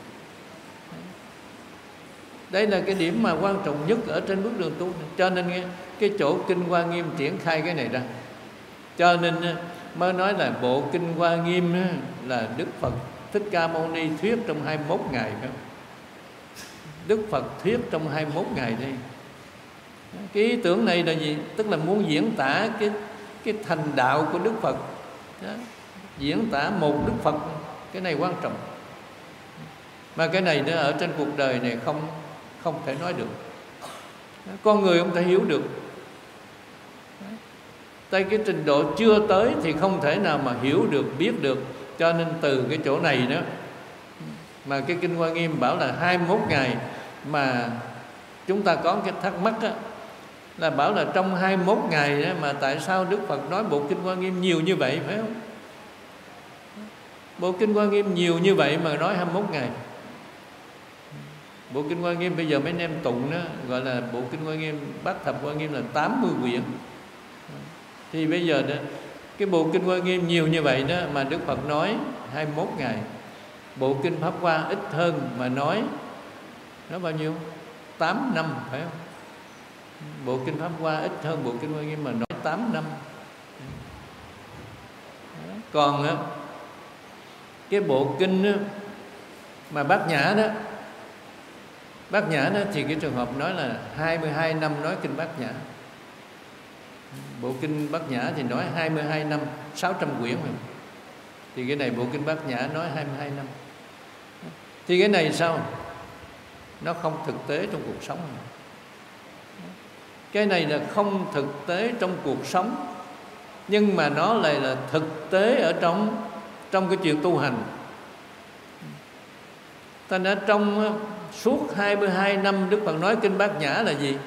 Đây là cái điểm mà quan trọng nhất ở trên bước đường tu này. Cho nên cái chỗ Kinh Hoa Nghiêm triển khai cái này ra. Cho nên mới nói là bộ Kinh Hoa Nghiêm là Đức Phật Thích Ca Mâu Ni thuyết trong hai mươi mốt ngày. Đức Phật thuyết trong hai mươi mốt ngày đây. Cái ý tưởng này là gì? Tức là muốn diễn tả cái, cái thành đạo của Đức Phật đó. Diễn tả một Đức Phật. Cái này quan trọng. Mà cái này nó ở trên cuộc đời này không không thể nói được. Con người không thể hiểu được. Tại cái trình độ chưa tới thì không thể nào mà hiểu được, biết được. Cho nên từ cái chỗ này đó Mà cái Kinh Hoa Nghiêm bảo là hai mươi mốt ngày, mà chúng ta có cái thắc mắc á, là bảo là trong hai mươi mốt ngày đó, mà tại sao Đức Phật nói bộ Kinh Hoa Nghiêm nhiều như vậy, phải không? Bộ Kinh Hoa Nghiêm nhiều như vậy mà nói hai mươi mốt ngày. Bộ Kinh Hoa Nghiêm bây giờ mấy anh em tụng đó, gọi là bộ Kinh Hoa Nghiêm Bát Thập Hoa Nghiêm là tám mươi quyển. Thì bây giờ đó, cái bộ Kinh Hoa Nghiêm nhiều như vậy đó mà Đức Phật nói hai mươi mốt ngày. Bộ Kinh Pháp Hoa ít hơn mà nói nó bao nhiêu? tám năm, phải không? Bộ Kinh Pháp Hoa ít hơn bộ Kinh Hoa Nghiêm mà nói tám năm. Còn á, cái bộ kinh á, mà Bát Nhã đó, Bát Nhã đó thì cái trường hợp nói là hai mươi hai năm nói kinh Bát Nhã. Bộ kinh Bát Nhã thì nói hai mươi hai năm, sáu trăm quyển rồi. Thì cái này bộ kinh Bát Nhã nói hai mươi hai năm. Thì cái này sao? Nó không thực tế trong cuộc sống. Cái này là không thực tế trong cuộc sống, nhưng mà nó lại là thực tế ở trong trong cái chuyện tu hành. Thành ra trong suốt hai mươi hai năm Đức Phật nói kinh Bát Nhã là gì?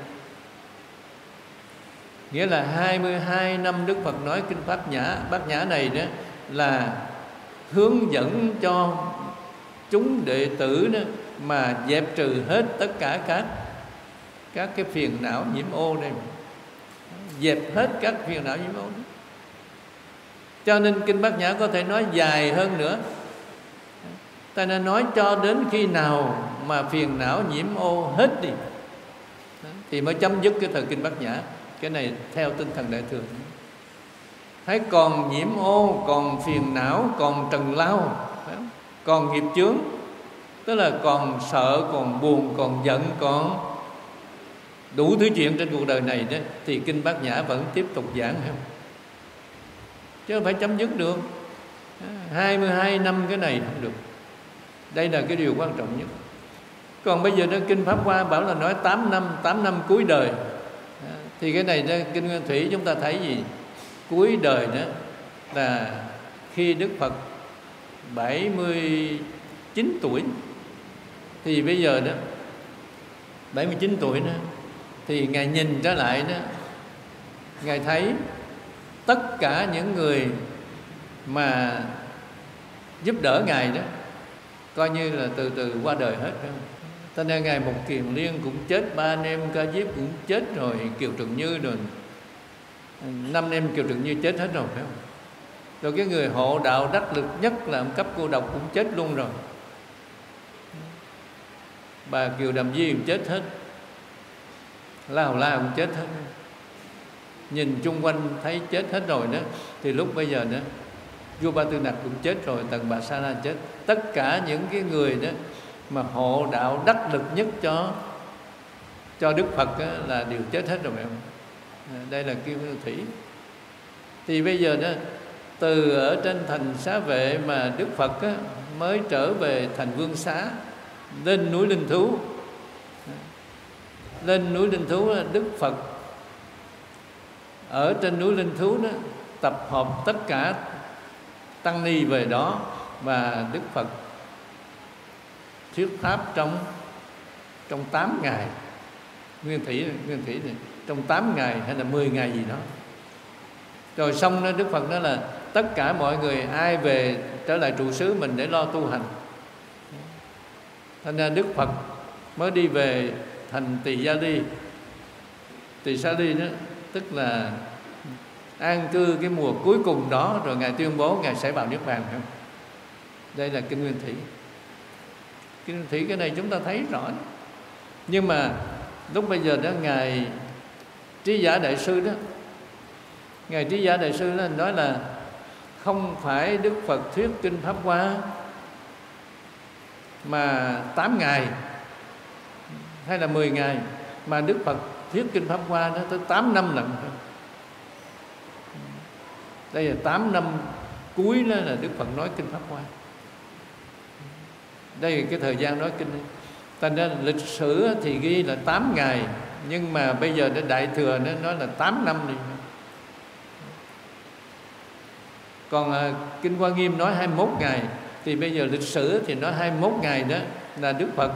Nghĩa là hai mươi hai năm Đức Phật nói kinh Bát Nhã. Bát Nhã này đó là hướng dẫn cho chúng đệ tử đó mà dẹp trừ hết tất cả các các cái phiền não nhiễm ô này, dẹp hết các phiền não nhiễm ô đó. Cho nên kinh Bát Nhã có thể nói dài hơn nữa. Ta nên nói cho đến khi nào mà phiền não nhiễm ô hết đi thì mới chấm dứt cái thời kinh Bát Nhã. Cái này theo tinh thần Đại Thừa. Thấy còn nhiễm ô, còn phiền não, còn trần lao, còn nghiệp chướng, tức là còn sợ, còn buồn, còn giận, còn đủ thứ chuyện trên cuộc đời này đó, thì kinh Bát Nhã vẫn tiếp tục giảng, không? Chứ không phải chấm dứt được. hai mươi hai năm cái này không được. Đây là cái điều quan trọng nhất. Còn bây giờ đó kinh Pháp Hoa bảo là nói tám năm, tám năm cuối đời. Thì cái này đó, kinh Nguyên Thủy chúng ta thấy gì? Cuối đời đó là khi Đức Phật bảy mươi chín tuổi. Thì bây giờ đó bảy mươi chín tuổi đó, thì Ngài nhìn trở lại đó, Ngài thấy tất cả những người mà giúp đỡ Ngài đó coi như là từ từ qua đời hết. Cho nên Ngài Mục Kiền Liên cũng chết, ba anh em Ca Diếp cũng chết rồi, Kiều Trần Như rồi, năm anh em Kiều Trần Như chết hết rồi, phải không? Rồi cái người hộ đạo đắc lực nhất là ông Cấp Cô Độc cũng chết luôn rồi. Bà Kiều Đàm Di cũng chết hết, La Hầu La cũng chết hết. Nhìn chung quanh thấy chết hết rồi đó. Thì lúc bây giờ đó vua Ba Tư Nặc cũng chết rồi, Tần Bà Sa La chết. Tất cả những cái người đó mà hộ đạo đắc lực nhất cho cho Đức Phật đó, là đều chết hết rồi, phải không? Đây là Kim Nguyên Thủy. Thì bây giờ đó, từ ở trên thành Xá Vệ mà Đức Phật á, mới trở về thành Vương Xá, lên núi Linh Thú. Lên núi Linh Thú, Đức Phật ở trên núi Linh Thú đó tập hợp tất cả tăng ni về đó, và Đức Phật thuyết pháp trong trong tám ngày. Nguyên Thủy Nguyên Thủy này trong tám ngày hay là mười ngày gì đó. Rồi xong đó Đức Phật nói là tất cả mọi người ai về trở lại trụ xứ mình để lo tu hành. Thành ra Đức Phật mới đi về thành Tỳ Gia Đi. Tỳ Sa Đi đó tức là an cư cái mùa cuối cùng đó, rồi Ngài tuyên bố Ngài sẽ vào Niết Bàn, không? Đây là kinh Nguyên Thủy. Kinh Nguyên Thủy cái này chúng ta thấy rõ. Nhưng mà lúc bây giờ đó Ngài Trí Giả Đại Sư đó, Ngài Trí Giả Đại Sư đó nói là không phải Đức Phật thuyết kinh Pháp Hoa mà tám ngày hay là mười ngày, mà Đức Phật thuyết kinh Pháp Hoa đó tới tám năm lận. Đây là tám năm cuối đó là Đức Phật nói kinh Pháp Hoa. Đây là cái thời gian nói kinh. Thành ra lịch sử thì ghi là tám ngày, nhưng mà bây giờ Đại Thừa nó nói là tám năm đi. Còn Kinh Hoa Nghiêm nói hai mươi mốt ngày. Thì bây giờ lịch sử thì nói hai mươi mốt ngày đó là Đức Phật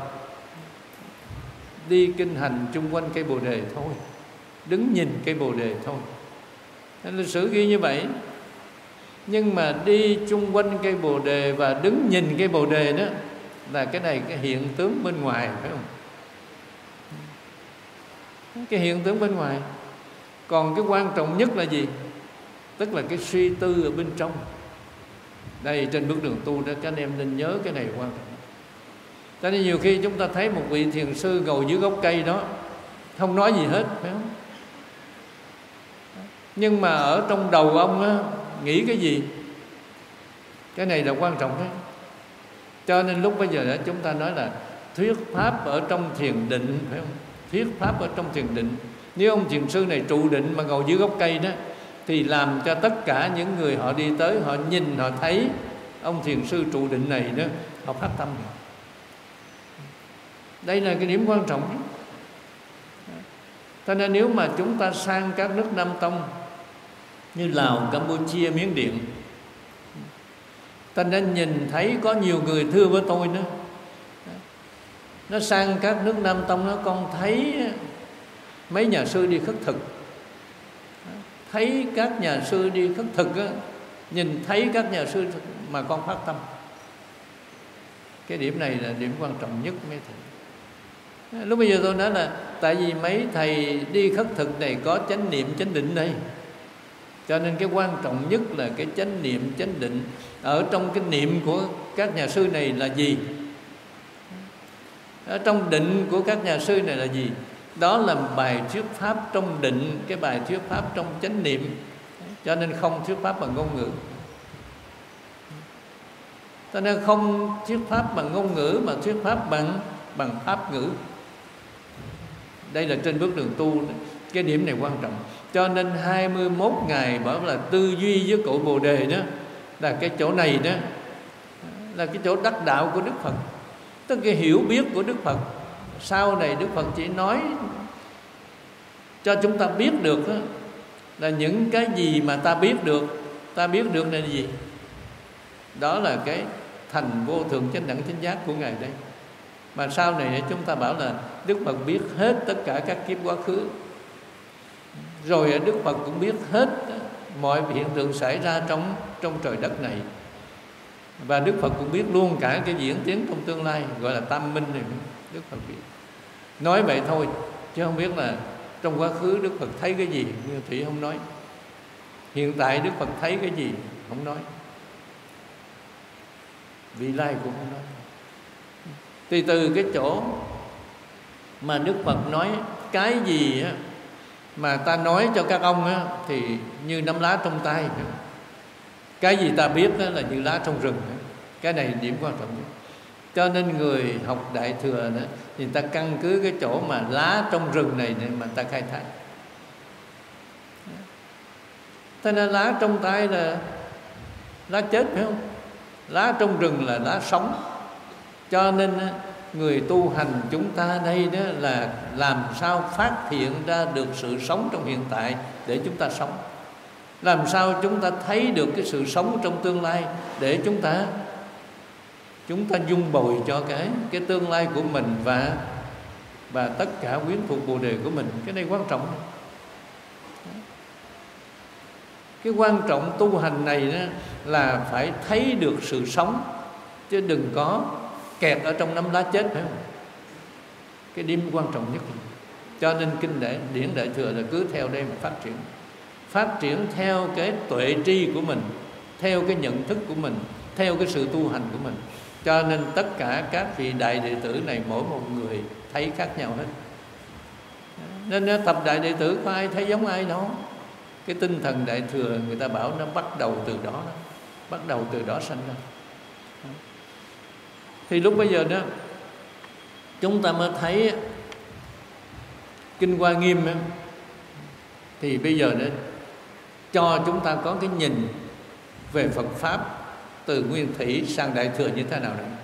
đi kinh hành chung quanh cây Bồ Đề thôi, đứng nhìn cây Bồ Đề thôi. Lịch sử ghi như vậy. Nhưng mà đi chung quanh cây Bồ Đề và đứng nhìn cây Bồ Đề đó là cái này cái hiện tướng bên ngoài, phải không? Cái hiện tướng bên ngoài. Còn cái quan trọng nhất là gì? Tức là cái suy tư ở bên trong. Đây, trên bước đường tu đó, các anh em nên nhớ cái này quan trọng. Cho nên nhiều khi chúng ta thấy một vị thiền sư ngồi dưới gốc cây đó, không nói gì hết, phải không? Nhưng mà ở trong đầu ông á, nghĩ cái gì? Cái này là quan trọng đấy. Cho nên lúc bây giờ đó, chúng ta nói là thuyết pháp ở trong thiền định, phải không? Thuyết pháp ở trong thiền định. Nếu ông thiền sư này trụ định mà ngồi dưới gốc cây đó, thì làm cho tất cả những người họ đi tới, họ nhìn, họ thấy ông thiền sư trụ định này đó, họ phát tâm. Đây là cái điểm quan trọng. Cho nên nếu mà chúng ta sang các nước Nam Tông như Lào, Campuchia, Miến Điện, ta nên nhìn thấy có nhiều người thưa với tôi nữa, nó sang các nước Nam Tông, nó con thấy mấy nhà sư đi khất thực, thấy các nhà sư đi khất thực á, nhìn thấy các nhà sư mà con phát tâm. Cái điểm này là điểm quan trọng nhất mấy thầy. Lúc bây giờ tôi nói là tại vì mấy thầy đi khất thực này có chánh niệm chánh định đây, cho nên cái quan trọng nhất là cái chánh niệm chánh định. Ở trong cái niệm của các nhà sư này là gì? Ở trong định của các nhà sư này là gì? Đó là bài thuyết pháp trong định, cái bài thuyết pháp trong chánh niệm. Cho nên không thuyết pháp bằng ngôn ngữ. Cho nên không thuyết pháp bằng ngôn ngữ mà thuyết pháp bằng bằng pháp ngữ. Đây là trên bước đường tu, cái điểm này quan trọng. Cho nên hai mươi mốt ngày bảo là tư duy với cội Bồ Đề đó, là cái chỗ này đó, là cái chỗ đắc đạo của Đức Phật. Tức cái hiểu biết của Đức Phật. Sau này Đức Phật chỉ nói cho chúng ta biết được đó, là những cái gì mà ta biết được. Ta biết được là gì? Đó là cái thành vô thượng chánh đẳng chánh giác của Ngài đây. Mà sau này chúng ta bảo là Đức Phật biết hết tất cả các kiếp quá khứ. Rồi Đức Phật cũng biết hết mọi hiện tượng xảy ra trong, trong trời đất này. Và Đức Phật cũng biết luôn cả cái diễn tiến trong tương lai, gọi là tam minh này. Đức Phật biết. Nói vậy thôi, chứ không biết là trong quá khứ Đức Phật thấy cái gì. Như Thủy không nói. Hiện tại Đức Phật thấy cái gì không nói. Vị lai cũng không nói. Thì từ cái chỗ mà Đức Phật nói cái gì á, mà ta nói cho các ông á, thì như nắm lá trong tay. Cái gì ta biết đó là như lá trong rừng. Cái này điểm quan trọng nhất. Cho nên người học Đại Thừa đó, thì ta căn cứ cái chỗ mà lá trong rừng này để mà ta khai thác. Thế nên lá trong tay là lá chết, phải không? Lá trong rừng là lá sống. Cho nên người tu hành chúng ta đây đó là làm sao phát hiện ra được sự sống trong hiện tại để chúng ta sống. Làm sao chúng ta thấy được cái sự sống trong tương lai để chúng ta chúng ta dung bồi cho cái cái tương lai của mình và và tất cả quyến thuộc Bồ Đề của mình. Cái này quan trọng. Cái quan trọng tu hành này đó là phải thấy được sự sống, chứ đừng có kẹt ở trong nắm lá chết, phải không? Cái điểm quan trọng nhất. Cho nên kinh đại điển Đại Thừa là cứ theo đây mà phát triển. Phát triển theo cái tuệ tri của mình, theo cái nhận thức của mình, theo cái sự tu hành của mình. Cho nên tất cả các vị đại đệ tử này mỗi một người thấy khác nhau hết. Nên thập đại đệ tử có ai thấy giống ai đâu. Cái tinh thần Đại Thừa người ta bảo nó bắt đầu từ đó, đó. Bắt đầu từ đó sanh ra. Thì lúc bây giờ đó chúng ta mới thấy Kinh Hoa Nghiêm đó, thì bây giờ đó cho chúng ta có cái nhìn về Phật Pháp từ Nguyên Thủy sang Đại Thừa như thế nào đó.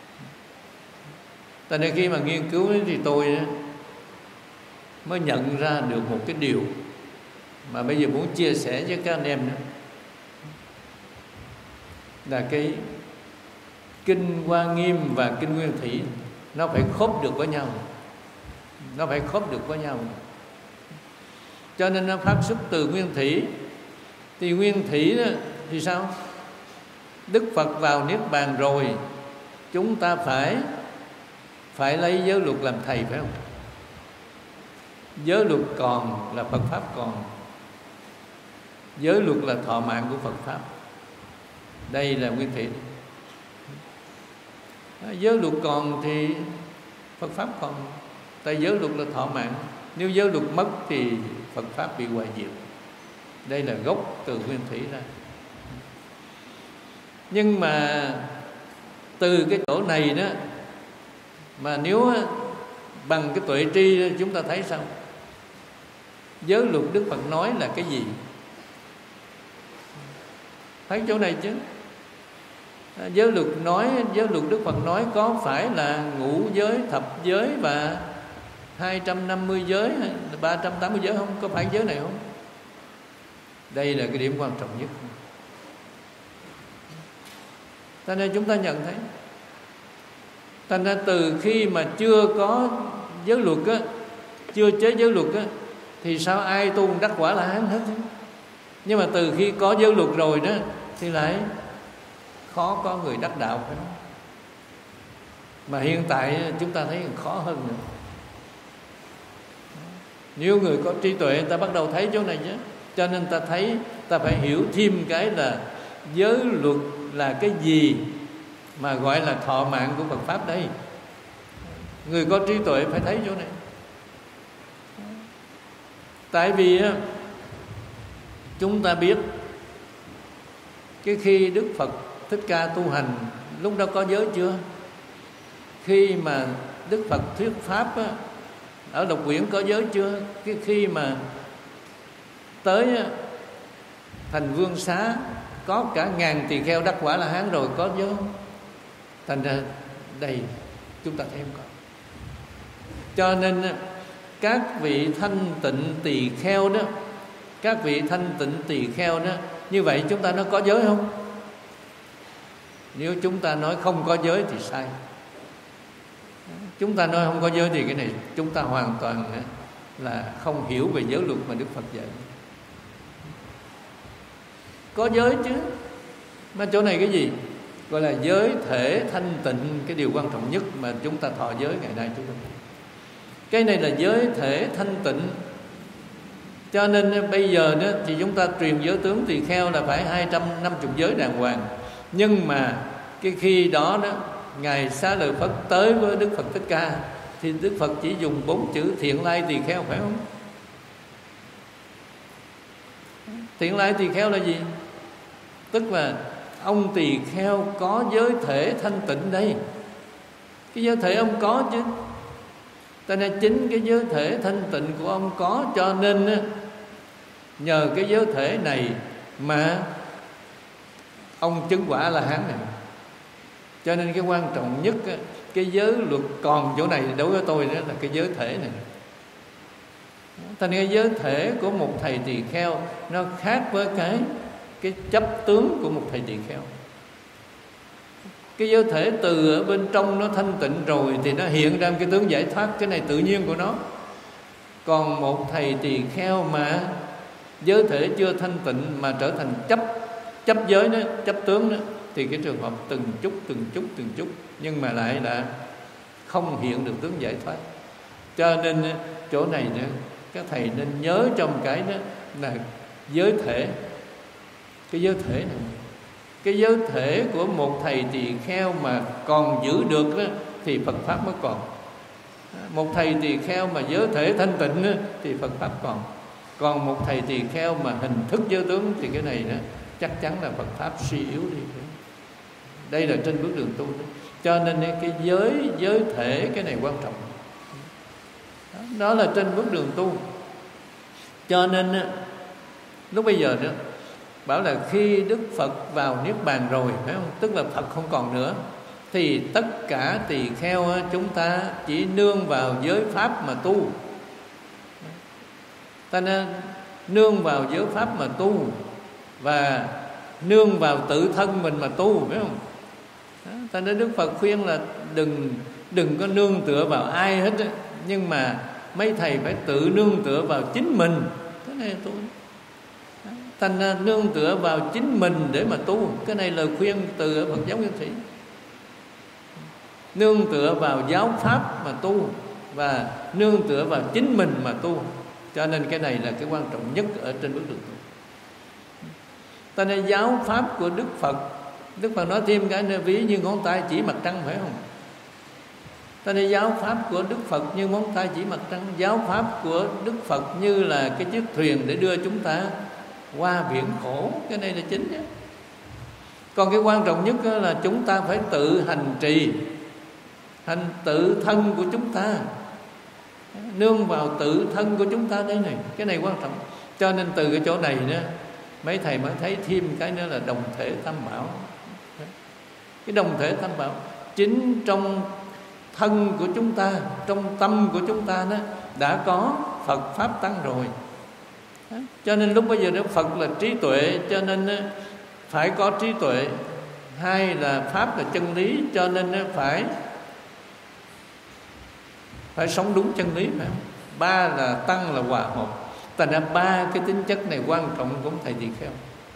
Tại nên khi mà nghiên cứu thì tôi đó, mới nhận ra được một cái điều mà bây giờ muốn chia sẻ với các anh em đó, là cái Kinh Hoa Nghiêm và Kinh Nguyên Thủy nó phải khớp được với nhau, nó phải khớp được với nhau. Cho nên nó phát xuất từ Nguyên Thủy. Thì Nguyên Thủy đó, thì sao? Đức Phật vào Niết Bàn rồi, chúng ta phải phải lấy giới luật làm thầy, phải không? Giới luật còn là Phật Pháp còn. Giới luật là thọ mạng của Phật Pháp. Đây là Nguyên Thủy. Giới luật còn thì Phật Pháp còn. Tại giới luật là thọ mạng. Nếu giới luật mất thì Phật Pháp bị hoại diệt. Đây là gốc từ Nguyên Thủy ra. Nhưng mà từ cái chỗ này đó, mà nếu bằng cái tuệ tri chúng ta thấy sao? Giới luật Đức Phật nói là cái gì? Thấy chỗ này chứ? Giới luật nói, giới luật Đức Phật nói có phải là ngũ giới, thập giới và hai trăm năm mươi giới, ba trăm tám mươi giới không? Có phải giới này không? Đây là cái điểm quan trọng nhất. Cho nên chúng ta nhận thấy, thành ra từ khi mà chưa có giới luật á, chưa chế giới luật á, thì sao ai tu đắc quả là hán hết. Nhưng mà từ khi có giới luật rồi đó thì lại khó có người đắc đạo, phải không? Mà hiện tại chúng ta thấy khó hơn nữa. Nếu người có trí tuệ, người ta bắt đầu thấy chỗ này chứ. Cho nên ta thấy, ta phải hiểu thêm cái là giới luật là cái gì mà gọi là thọ mạng của Phật Pháp đây. Người có trí tuệ phải thấy chỗ này. Tại vì chúng ta biết cái khi Đức Phật Thích Ca tu hành, lúc đó có giới chưa? Khi mà Đức Phật thuyết Pháp ở Độc Quyển có giới chưa? Cái khi mà tới thành Vương Xá có cả ngàn tỳ kheo đắc quả La Hán rồi, có giới không? Thành ra đây chúng ta thấy không có. Cho nên các vị thanh tịnh tỳ kheo đó, các vị thanh tịnh tỳ kheo đó, như vậy chúng ta nói có giới không? Nếu chúng ta nói không có giới thì sai. Chúng ta nói không có giới thì cái này chúng ta hoàn toàn là không hiểu về giới luật mà Đức Phật dạy. Có giới chứ. Mà chỗ này cái gì? Gọi là giới thể thanh tịnh. Cái điều quan trọng nhất mà chúng ta thọ giới ngày nay chúng ta. Cái này là giới thể thanh tịnh. Cho nên bây giờ đó, thì chúng ta truyền giới tướng tỳ kheo là phải hai trăm năm mươi giới đàng hoàng. Nhưng mà cái khi đó đó Ngài Xá Lợi Phất tới với Đức Phật Thích Ca thì Đức Phật chỉ dùng bốn chữ thiện lai tỳ kheo, phải không? Thiện lai tỳ kheo là gì? Tức là ông tỳ kheo có giới thể thanh tịnh đây. Cái giới thể ông có chứ. Cho nên chính cái giới thể thanh tịnh của ông có, cho nên nhờ cái giới thể này mà ông chứng quả La Hán này. Cho nên cái quan trọng nhất, cái giới luật còn chỗ này đối với tôi đó là cái giới thể này. Thành cái giới thể của một thầy tỳ kheo nó khác với cái cái chấp tướng của một thầy tỳ kheo. Cái giới thể từ ở bên trong nó thanh tịnh rồi thì nó hiện ra cái tướng giải thoát, cái này tự nhiên của nó. Còn một thầy tỳ kheo mà giới thể chưa thanh tịnh mà trở thành chấp chấp giới đó, chấp tướng đó, thì cái trường hợp từng chút từng chút từng chút nhưng mà lại là không hiện được tướng giải thoát. Cho nên chỗ này nữa, các thầy nên nhớ trong cái đó là giới thể. Cái giới thể này, cái giới thể của một thầy tỳ kheo mà còn giữ được đó, thì Phật Pháp mới còn. Một thầy tỳ kheo mà giới thể thanh tịnh đó, thì Phật Pháp còn. Còn một thầy tỳ kheo mà hình thức giới tướng thì cái này đó, chắc chắn là Phật Pháp suy yếu đi. Đây là trên bước đường tu đó. Cho nên cái giới giới thể cái này quan trọng. Đó là trên bước đường tu. Cho nên lúc bây giờ đó bảo là khi Đức Phật vào Niết Bàn rồi, phải không? Tức là Phật không còn nữa, thì tất cả tỳ kheo chúng ta chỉ nương vào giới pháp mà tu. Ta nên nương vào giới pháp mà tu và nương vào tự thân mình mà tu, phải không? Thành ra Đức Phật khuyên là đừng đừng có nương tựa vào ai hết á, nhưng mà mấy thầy phải tự nương tựa vào chính mình. Cái này tôi thành ra nương tựa vào chính mình để mà tu. Cái này lời khuyên từ Phật giáo Nguyên Thủy. Nương tựa vào giáo pháp mà tu, và nương tựa vào chính mình mà tu. Cho nên cái này là cái quan trọng nhất ở trên bước đường tu. Ta nên giáo pháp của Đức Phật, Đức Phật nói thêm cái nơi ví như ngón tay chỉ mặt trăng, phải không? Ta nên giáo pháp của Đức Phật như ngón tay chỉ mặt trăng. Giáo pháp của Đức Phật như là cái chiếc thuyền để đưa chúng ta qua biển khổ. Cái này là chính nhé. Còn cái quan trọng nhất là chúng ta phải tự hành trì, hành tự thân của chúng ta, nương vào tự thân của chúng ta. Đây này, cái này quan trọng. Cho nên từ cái chỗ này nữa, mấy thầy mới thấy thêm cái nữa là đồng thể tam bảo. Cái đồng thể tam bảo chính trong thân của chúng ta, trong tâm của chúng ta đó đã có Phật Pháp Tăng rồi. Cho nên lúc bây giờ đó Phật là trí tuệ, cho nên phải có trí tuệ. Hai là Pháp là chân lý, cho nên phải phải sống đúng chân lý, phải không? Ba là Tăng là hòa hợp. Thành ra ba cái tính chất này quan trọng của thầy tỳ kheo.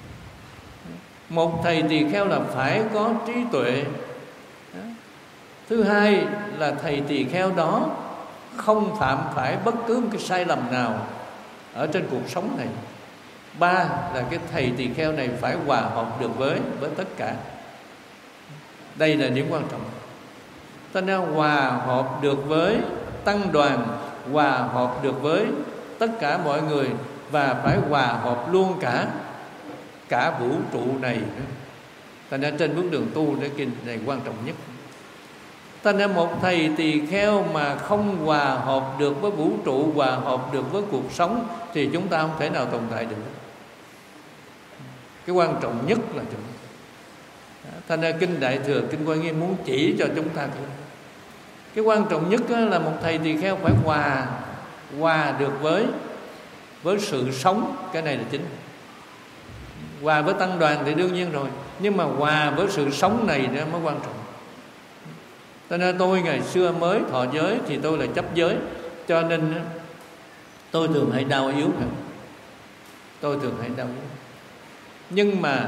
Một thầy tỳ kheo là phải có trí tuệ. Thứ hai là thầy tỳ kheo đó không phạm phải bất cứ một cái sai lầm nào ở trên cuộc sống này. Ba là cái thầy tỳ kheo này phải hòa hợp được với với tất cả. Đây là điểm quan trọng. Ta nên hòa hợp được với tăng đoàn, hòa hợp được với tất cả mọi người, và phải hòa hợp luôn cả cả vũ trụ này. Thành ra trên bước đường tu để kinh này quan trọng nhất. Thành ra một thầy tỳ kheo mà không hòa hợp được với vũ trụ, hòa hợp được với cuộc sống, thì chúng ta không thể nào tồn tại được. Cái quan trọng nhất là chúng. Thành ra kinh Đại Thừa, kinh Quan Nghiêm muốn chỉ cho chúng ta cái, cái quan trọng nhất là một thầy tỳ kheo phải hòa hòa được với với sự sống. Cái này là chính. Hòa với tăng đoàn thì đương nhiên rồi, nhưng mà hòa với sự sống này nữa mới quan trọng. Cho nên tôi ngày xưa mới thọ giới thì tôi là chấp giới, cho nên tôi thường hay đau yếu. Tôi thường hay đau yếu. Nhưng mà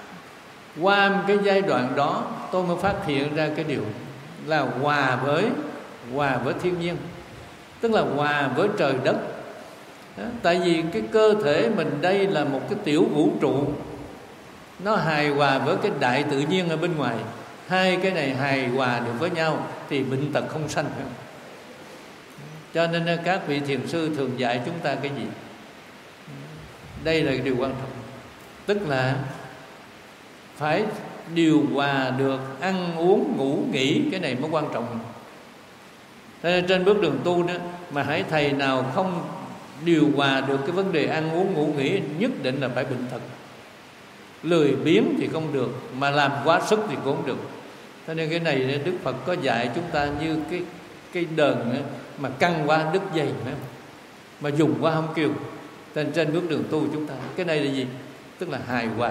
qua cái giai đoạn đó tôi mới phát hiện ra cái điều là hòa với hòa với thiên nhiên, tức là hòa với trời đất. Đó, tại vì cái cơ thể mình đây là một cái tiểu vũ trụ, nó hài hòa với cái đại tự nhiên ở bên ngoài. Hai cái này hài hòa được với nhau thì bệnh tật không sanh, phải không? Cho nên các vị thiền sư thường dạy chúng ta cái gì? Đây là điều quan trọng. Tức là phải điều hòa được ăn uống ngủ nghỉ. Cái này mới quan trọng. Thế nên trên bước đường tu đó, mà hãy thầy nào không điều hòa được cái vấn đề ăn uống ngủ nghỉ, nhất định là phải bệnh tật. Lười biếng thì không được, mà làm quá sức thì cũng không được. Cho nên cái này Đức Phật có dạy chúng ta như cái cái đờn mà căng qua đứt dây, mà dùng qua không kêu. Trên trên bước đường tu chúng ta, cái này là gì? Tức là hài hòa.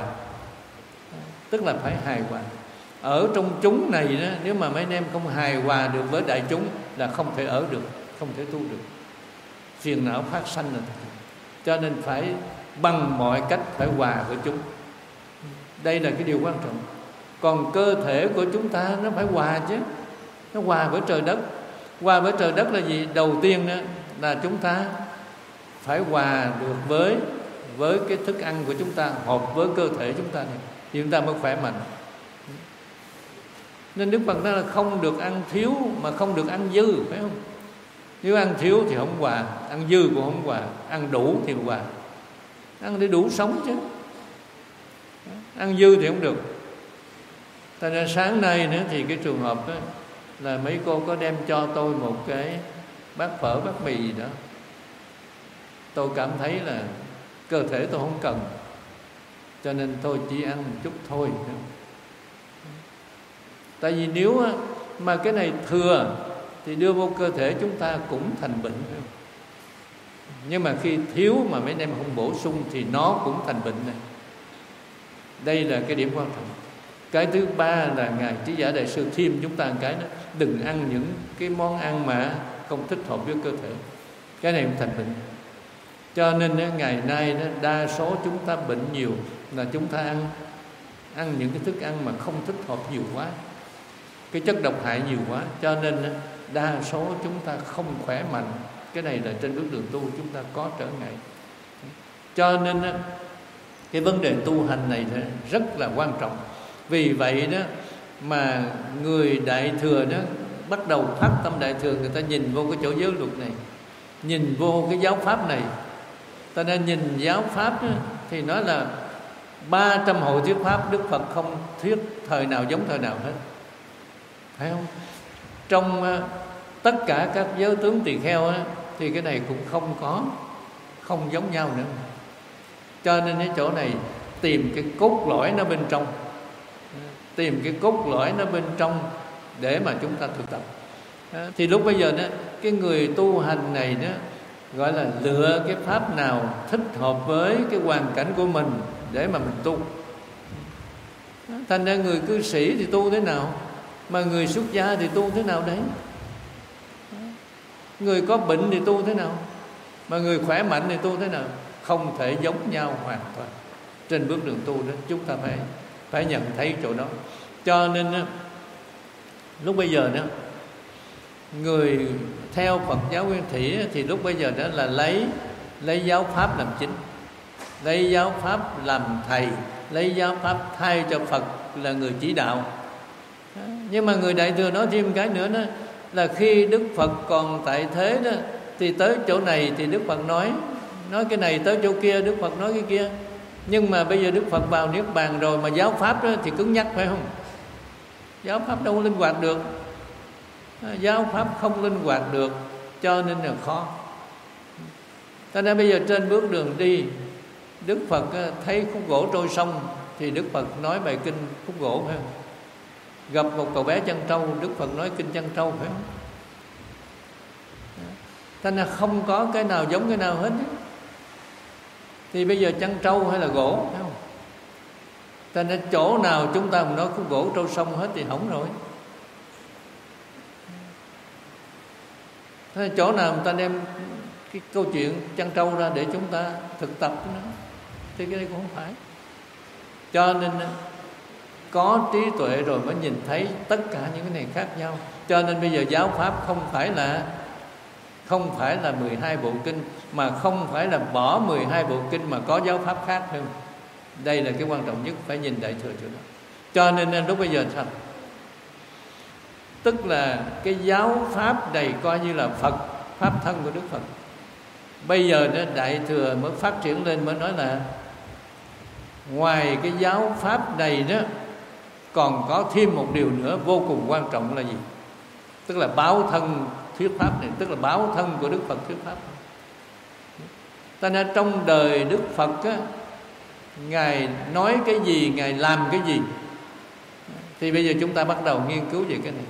Tức là phải hài hòa. Ở trong chúng này đó, nếu mà mấy anh em không hài hòa được với đại chúng là không thể ở được, không thể tu được. Phiền não phát sanh là thật. Cho nên phải bằng mọi cách phải hòa với chúng. Đây là cái điều quan trọng. Còn cơ thể của chúng ta nó phải hòa chứ. Nó hòa với trời đất. Hòa với trời đất là gì? Đầu tiên đó, là chúng ta phải hòa được với với cái thức ăn của chúng ta, hợp với cơ thể chúng ta này, thì chúng ta mới khỏe mạnh. Nên Đức Phật nói là không được ăn thiếu mà không được ăn dư, phải không? Nếu ăn thiếu thì không hòa, ăn dư cũng không hòa, ăn đủ thì hòa. Ăn để đủ sống chứ, ăn dư thì không được. Tại nên sáng nay nữa thì cái trường hợp đó, là mấy cô có đem cho tôi một cái bát phở, bát mì gì đó. Tôi cảm thấy là cơ thể tôi không cần, cho nên tôi chỉ ăn một chút thôi. Tại vì nếu mà cái này thừa thì đưa vô cơ thể chúng ta cũng thành bệnh. Nhưng mà khi thiếu mà mấy anh em không bổ sung thì nó cũng thành bệnh này. Đây là cái điểm quan trọng. Cái thứ ba là Ngài Trí Giả Đại Sư thêm chúng ta một cái đó, đừng ăn những cái món ăn mà không thích hợp với cơ thể, cái này cũng thành bệnh. Cho nên ngày nay đa số chúng ta bệnh nhiều là chúng ta ăn ăn những cái thức ăn mà không thích hợp nhiều quá, cái chất độc hại nhiều quá, cho nên đa số chúng ta không khỏe mạnh. Cái này là trên bước đường tu chúng ta có trở ngại. Cho nên cái vấn đề tu hành này rất là quan trọng. Vì vậy đó mà người Đại Thừa đó bắt đầu phát tâm Đại Thừa, người ta nhìn vô cái chỗ giới luật này, nhìn vô cái giáo pháp này. Ta nên nhìn giáo pháp đó, thì nói là ba trăm hội thuyết pháp Đức Phật không thuyết thời nào giống thời nào hết, phải không? Trong uh, tất cả các giới tướng tỳ kheo á, thì cái này cũng không có, không giống nhau nữa. Cho nên cái chỗ này tìm cái cốt lõi nó bên trong, tìm cái cốt lõi nó bên trong để mà chúng ta thực tập. Đó. Thì lúc bây giờ đó, cái người tu hành này đó gọi là lựa cái pháp nào thích hợp với cái hoàn cảnh của mình để mà mình tu. Đó. Thành ra người cư sĩ thì tu thế nào, mà người xuất gia thì tu thế nào đấy. Đó. Người có bệnh thì tu thế nào, mà người khỏe mạnh thì tu thế nào. Không thể giống nhau hoàn toàn. Trên bước đường tu đó chúng ta phải phải nhận thấy chỗ đó. Cho nên đó, lúc bây giờ đó người theo Phật giáo Nguyên Thủy thì lúc bây giờ đó là lấy lấy giáo pháp làm chính, lấy giáo pháp làm thầy, lấy giáo pháp thay cho Phật là người chỉ đạo. Nhưng mà người Đại Thừa nói thêm cái nữa đó là khi Đức Phật còn tại thế đó thì tới chỗ này thì Đức Phật nói nói cái này, tới chỗ kia Đức Phật nói cái kia. Nhưng mà bây giờ Đức Phật vào Niết Bàn rồi mà giáo pháp đó thì cứng nhắc, phải không? Giáo pháp đâu có linh hoạt được, giáo pháp không linh hoạt được, cho nên là khó. Cho nên bây giờ trên bước đường đi, Đức Phật thấy khúc gỗ trôi sông thì Đức Phật nói bài kinh khúc gỗ, phải không? Gặp một cậu bé chăn trâu, Đức Phật nói kinh chăn trâu, phải không? Cho nên không có cái nào giống cái nào hết. Thì bây giờ chăn trâu hay là gỗ, phải không? Cho nên chỗ nào chúng ta nói khúc gỗ trôi sông hết thì hỏng rồi. Thế chỗ nào người ta đem cái câu chuyện chăn trâu ra để chúng ta thực tập nó, thì cái này cũng không phải. Cho nên có trí tuệ rồi mới nhìn thấy tất cả những cái này khác nhau. Cho nên bây giờ giáo pháp không phải là không phải là mười hai bộ kinh, mà không phải là bỏ mười hai bộ kinh mà có giáo pháp khác hơn. Đây là cái quan trọng nhất, phải nhìn Đại Thừa chỗ đó. Cho nên lúc bây giờ sao? Tức là cái giáo pháp này coi như là Phật, pháp thân của Đức Phật. Bây giờ đó Đại Thừa mới phát triển lên, mới nói là ngoài cái giáo pháp này đó còn có thêm một điều nữa vô cùng quan trọng là gì? Tức là báo thân thuyết pháp này, tức là báo thân của Đức Phật thuyết pháp. Ta nên trong đời Đức Phật á, Ngài nói cái gì, Ngài làm cái gì, thì bây giờ chúng ta bắt đầu nghiên cứu về cái này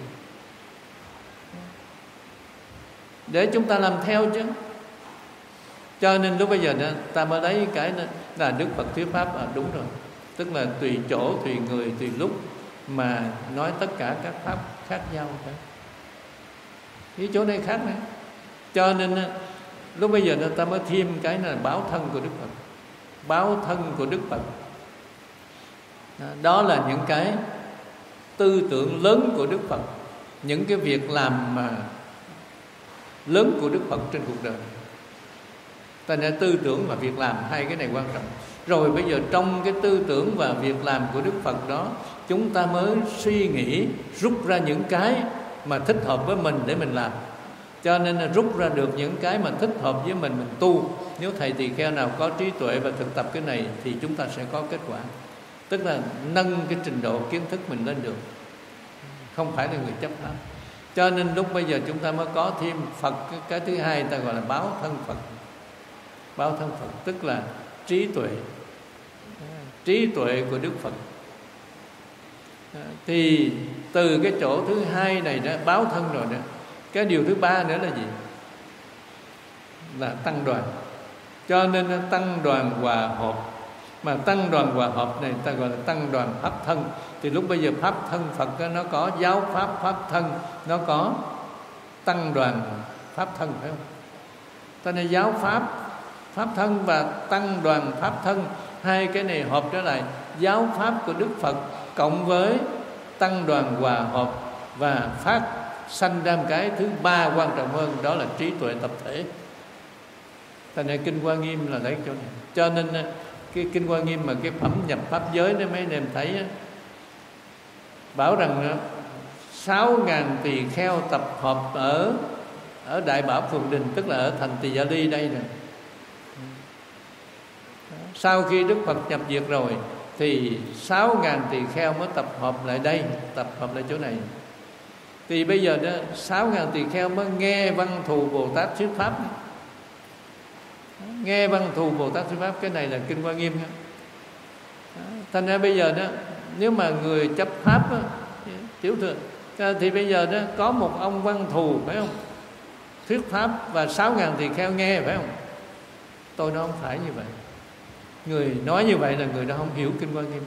để chúng ta làm theo chứ. Cho nên lúc bây giờ đó, ta mới lấy cái đó là Đức Phật thuyết pháp. À, đúng rồi, tức là tùy chỗ, tùy người, tùy lúc mà nói tất cả các pháp khác nhau. Cái chỗ này khác nữa. Cho nên lúc bây giờ ta mới thêm cái là báo thân của Đức Phật. Báo thân của Đức Phật đó là những cái tư tưởng lớn của Đức Phật, những cái việc làm mà lớn của Đức Phật trên cuộc đời. Ta nên tư tưởng và việc làm, hai cái này quan trọng. Rồi bây giờ trong cái tư tưởng và việc làm của Đức Phật đó, chúng ta mới suy nghĩ, rút ra những cái mà thích hợp với mình để mình làm. Cho nên là rút ra được những cái mà thích hợp với mình, mình tu. Nếu thầy tỳ kheo nào có trí tuệ và thực tập cái này thì chúng ta sẽ có kết quả. Tức là nâng cái trình độ kiến thức mình lên được, không phải là người chấp pháp. Cho nên lúc bây giờ chúng ta mới có thêm Phật. Cái thứ hai ta gọi là báo thân Phật. Báo thân Phật tức là trí tuệ, trí tuệ của Đức Phật. Thì từ cái chỗ thứ hai này đó, báo thân rồi đó, cái điều thứ ba nữa là gì? Là tăng đoàn. Cho nên tăng đoàn hòa hợp Mà tăng đoàn hòa hợp này ta gọi là tăng đoàn pháp thân. Thì lúc bây giờ pháp thân Phật nó có giáo pháp pháp thân, nó có tăng đoàn pháp thân, phải không? Ta nên giáo pháp pháp thân và tăng đoàn pháp thân, hai cái này hợp trở lại, giáo pháp của Đức Phật cộng với tăng đoàn hòa hợp và phát sanh ra một cái thứ ba quan trọng hơn, đó là trí tuệ tập thể. Thành ra Kinh Hoa Nghiêm là lấy chỗ này. Cho nên cái Kinh Hoa Nghiêm mà cái phẩm nhập pháp giới đó mấy anh em thấy bảo rằng sáu ngàn tỳ kheo tập hợp ở ở Đại Bảo Phường Đình, tức là ở thành Tỳ Gia Ly đây nè. Sau khi Đức Phật nhập diệt rồi thì sáu ngàn tỳ kheo mới tập hợp lại đây, tập hợp lại chỗ này. Thì bây giờ đó sáu ngàn tỳ kheo mới nghe Văn Thù Bồ Tát thuyết pháp. Nghe Văn Thù Bồ Tát thuyết pháp, cái này là Kinh Hoa Nghiêm. Thành ra bây giờ đó, nếu mà người chấp pháp đó, tiểu thừa, thì bây giờ đó có một ông Văn Thù, phải không, thuyết pháp và sáu ngàn tỳ kheo nghe, phải không? Tôi nói không phải như vậy. Người nói như vậy là người đó không hiểu Kinh Hoa Nghiêm.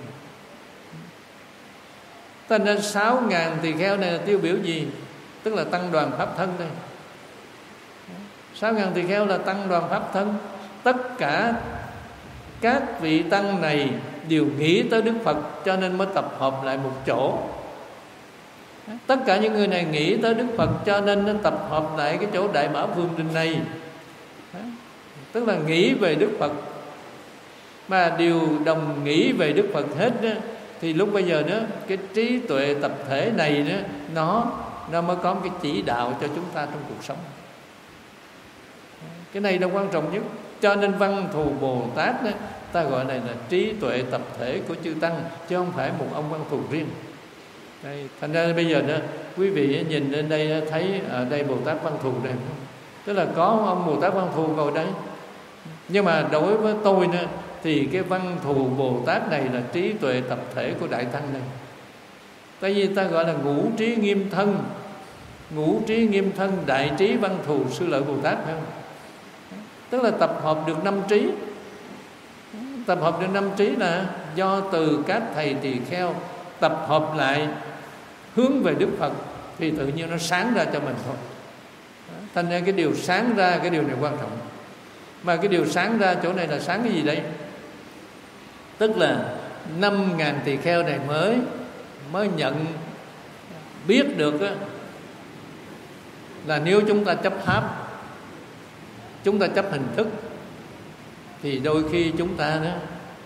Thành ra sáu ngàn tỳ kheo này là tiêu biểu gì? Tức là tăng đoàn pháp thân đây. Sáu ngàn tỳ kheo là tăng đoàn pháp thân. Tất cả các vị tăng này đều nghĩ tới Đức Phật, cho nên mới tập hợp lại một chỗ. Tất cả những người này nghĩ tới Đức Phật, cho nên nó tập hợp lại cái chỗ Đại Bảo Phường Đình này. Tức là nghĩ về Đức Phật, mà đều đồng nghĩ về Đức Phật hết đó, thì lúc bây giờ đó cái trí tuệ tập thể này đó, nó nó mới có cái chỉ đạo cho chúng ta trong cuộc sống. Cái này là quan trọng nhất. Cho nên Văn Thù Bồ Tát đó, ta gọi này là trí tuệ tập thể của chư tăng, chứ không phải một ông Văn Thù riêng. Đây, thành ra bây giờ đó quý vị nhìn lên đây thấy ở đây Bồ Tát Văn Thù đây, tức là có ông Bồ Tát Văn Thù ngồi đây. Nhưng mà đối với tôi nữa thì cái Văn Thù Bồ Tát này là trí tuệ tập thể của Đại Tăng này. Tại vì ta gọi là ngũ trí nghiêm thân, ngũ trí nghiêm thân đại trí Văn Thù Sư Lợi Bồ Tát, phải không? Tức là tập hợp được năm trí. Tập hợp được năm trí là do từ các thầy tỳ kheo tập hợp lại hướng về Đức Phật, thì tự nhiên nó sáng ra cho mình thôi. Thành ra cái điều sáng ra, cái điều này quan trọng. Mà cái điều sáng ra chỗ này là sáng cái gì đây? Tức là năm ngàn tỳ kheo này mới mới nhận biết được á, là nếu chúng ta chấp pháp, chúng ta chấp hình thức, thì đôi khi chúng ta đó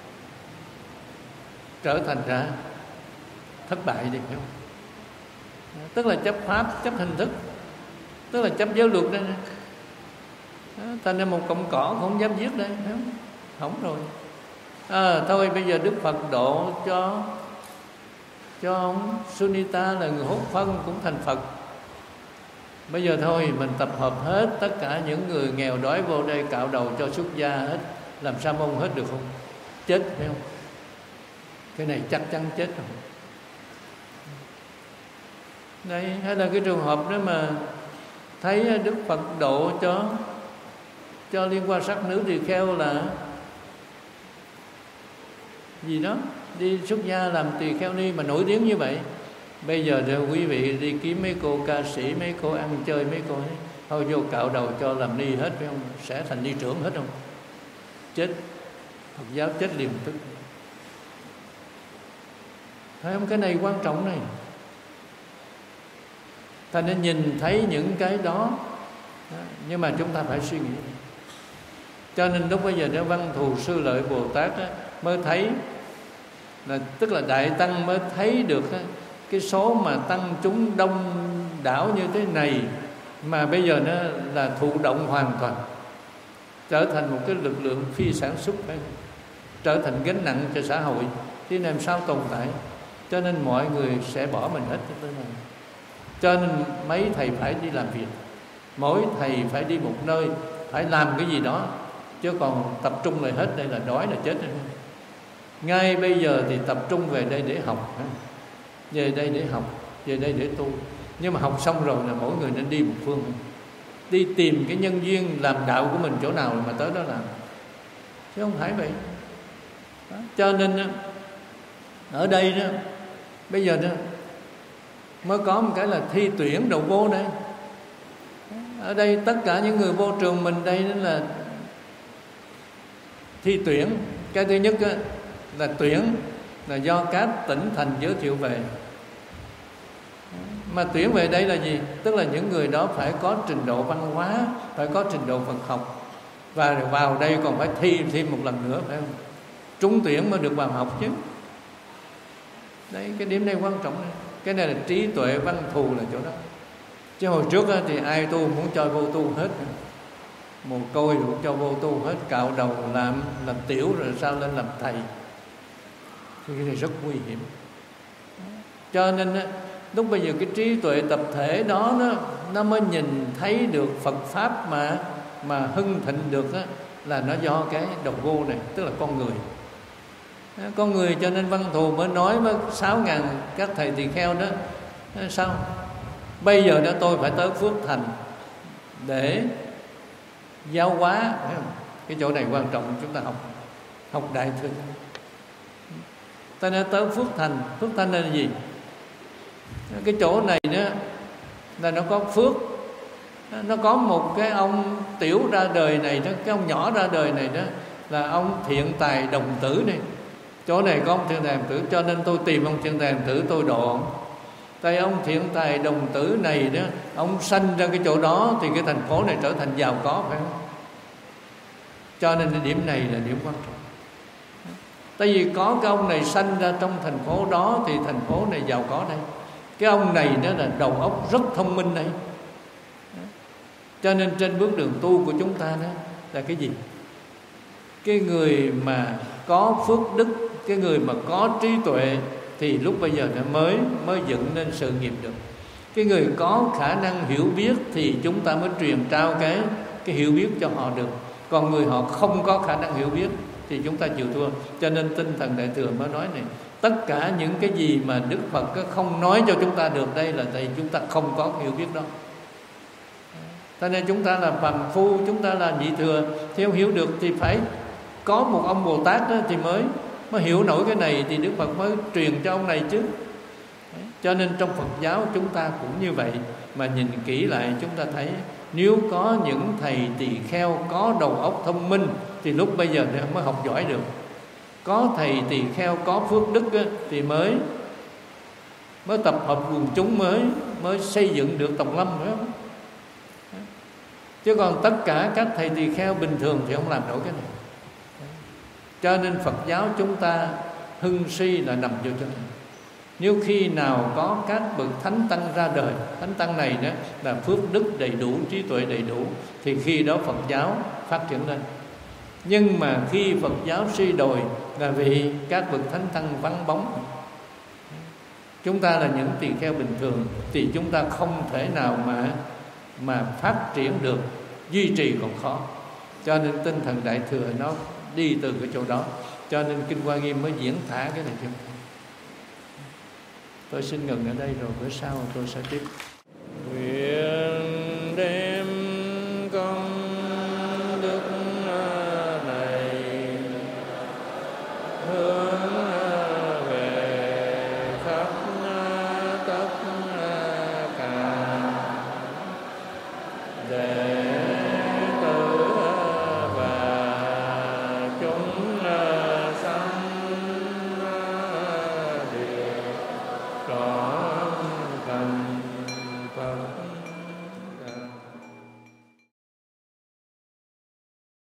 trở thành ra thất bại đi, phải không? Tức là chấp pháp, chấp hình thức, tức là chấp giới luật đây nè. Thành ra một cọng cỏ không dám giết đây, phải không? Hỏng rồi. À, thôi bây giờ Đức Phật độ cho cho ông Sunita là người hốt phân cũng thành Phật. Bây giờ thôi mình tập hợp hết tất cả những người nghèo đói vô đây, cạo đầu cho xuất gia hết, làm sa môn hết được không? Chết, phải không? Cái này chắc chắn chết rồi. Đây, hay là cái trường hợp đó mà thấy Đức Phật độ cho cho liên quan sắc nữ tỳ kheo là gì đó, đi xuất gia làm tỳ kheo ni mà nổi tiếng như vậy. Bây giờ thì quý vị đi kiếm mấy cô ca sĩ, mấy cô ăn chơi, mấy cô ấy, thôi vô cạo đầu cho làm ni hết, phải không? Sẽ thành ni trưởng hết không? Chết, Phật giáo chết liền tức. Thấy không? Cái này quan trọng này. Ta nên nhìn thấy những cái đó, nhưng mà chúng ta phải suy nghĩ. Cho nên lúc bây giờ đó Văn Thù Sư Lợi Bồ Tát đó, mới thấy là, tức là Đại Tăng mới thấy được đó, cái số mà tăng chúng đông đảo như thế này mà bây giờ nó là thụ động hoàn toàn, trở thành một cái lực lượng phi sản xuất, phải không? Trở thành gánh nặng cho xã hội, thì làm sao tồn tại? Cho nên mọi người sẽ bỏ mình hết cho tới này. Cho nên mấy thầy phải đi làm việc, mỗi thầy phải đi một nơi, phải làm cái gì đó, chứ còn tập trung lại hết đây là đói là chết rồi. Ngay bây giờ thì tập trung về đây để học, về đây để học, về đây để tu. Nhưng mà học xong rồi là mỗi người nên đi một phương, đi tìm cái nhân duyên làm đạo của mình chỗ nào mà tới đó làm, chứ không phải vậy. Đó. Cho nên ở đây đó, bây giờ đó mới có một cái là thi tuyển đầu vô đây. Ở đây tất cả những người vô trường mình đây là thi tuyển. Cái thứ nhất là tuyển là do các tỉnh thành giới thiệu về. Mà tuyển về đây là gì? Tức là những người đó phải có trình độ văn hóa, phải có trình độ Phật học, và vào đây còn phải thi thêm một lần nữa, phải không? Trúng tuyển mới được vào học chứ. Đấy, cái điểm này quan trọng này. Cái này là trí tuệ văn thù là chỗ đó. Chứ hồi trước thì ai tu muốn cho vô tu hết, mồ côi cũng cho vô tu hết, cạo đầu làm làm tiểu rồi sao lên làm thầy. Thì cái này rất nguy hiểm. Cho nên lúc bây giờ cái trí tuệ tập thể đó nó, nó mới nhìn thấy được Phật Pháp mà mà hưng thịnh được đó, là nó do cái đầu vô này, tức là con người. Con người cho nên Văn Thù mới nói với sáu ngàn các thầy tỳ kheo đó, sao? Bây giờ đó tôi phải tới Phước Thành để giáo hóa. Cái chỗ này quan trọng, chúng ta học học Đại Thừa. Ta nói tới Phước Thành. Phước Thành là gì? Cái chỗ này đó là nó có phước. Nó có một cái ông tiểu ra đời này đó, cái ông nhỏ ra đời này đó là ông Thiện Tài Đồng Tử này. Chỗ này có ông Thiện Tài Đồng Tử, cho nên tôi tìm ông Thiện Tài Đồng Tử tôi độ ông. Tại ông Thiện Tài Đồng Tử này đó, ông sanh ra cái chỗ đó thì cái thành phố này trở thành giàu có, phải không? Cho nên cái điểm này là điểm quan trọng. Tại vì có cái ông này sanh ra trong thành phố đó thì thành phố này giàu có đây. Cái ông này đó là đầu óc rất thông minh đây. Cho nên trên bước đường tu của chúng ta đó là cái gì? Cái người mà có phước đức, cái người mà có trí tuệ thì lúc bây giờ nó mới mới dựng nên sự nghiệp được. Cái người có khả năng hiểu biết thì chúng ta mới truyền trao cái cái hiểu biết cho họ được. Còn người họ không có khả năng hiểu biết thì chúng ta chịu thua. Cho nên tinh thần Đại Thừa mới nói này, tất cả những cái gì mà Đức Phật không nói cho chúng ta được đây là tại chúng ta không có hiểu biết đó. Cho nên chúng ta là phàm phu, chúng ta là nhị thừa, thì không hiểu được thì phải có một ông Bồ Tát đó thì mới mới hiểu nổi cái này, thì Đức Phật mới truyền cho ông này chứ. Cho nên trong Phật giáo chúng ta cũng như vậy. Mà nhìn kỹ lại chúng ta thấy, nếu có những thầy tỳ kheo có đầu óc thông minh thì lúc bây giờ mới học giỏi được. Có thầy tỳ kheo có phước đức á, thì mới mới tập hợp quần chúng, mới mới xây dựng được Tòng Lâm, phải không? Chứ còn tất cả các thầy tỳ kheo bình thường thì không làm nổi cái này. Cho nên Phật giáo chúng ta hưng suy là nằm vô chỗ này. Nếu khi nào có các bậc thánh tăng ra đời, thánh tăng này đó là phước đức đầy đủ, trí tuệ đầy đủ, thì khi đó Phật giáo phát triển lên. Nhưng mà khi Phật giáo suy đồi là vì các bậc thánh tăng vắng bóng. Chúng ta là những tỳ kheo bình thường thì chúng ta không thể nào mà mà phát triển được, duy trì còn khó. Cho nên tinh thần Đại Thừa nó đi từ cái chỗ đó. Cho nên Kinh Hoa Nghiêm mới diễn thả cái này cho mình. Tôi xin ngừng ở đây rồi bữa sau tôi sẽ tiếp.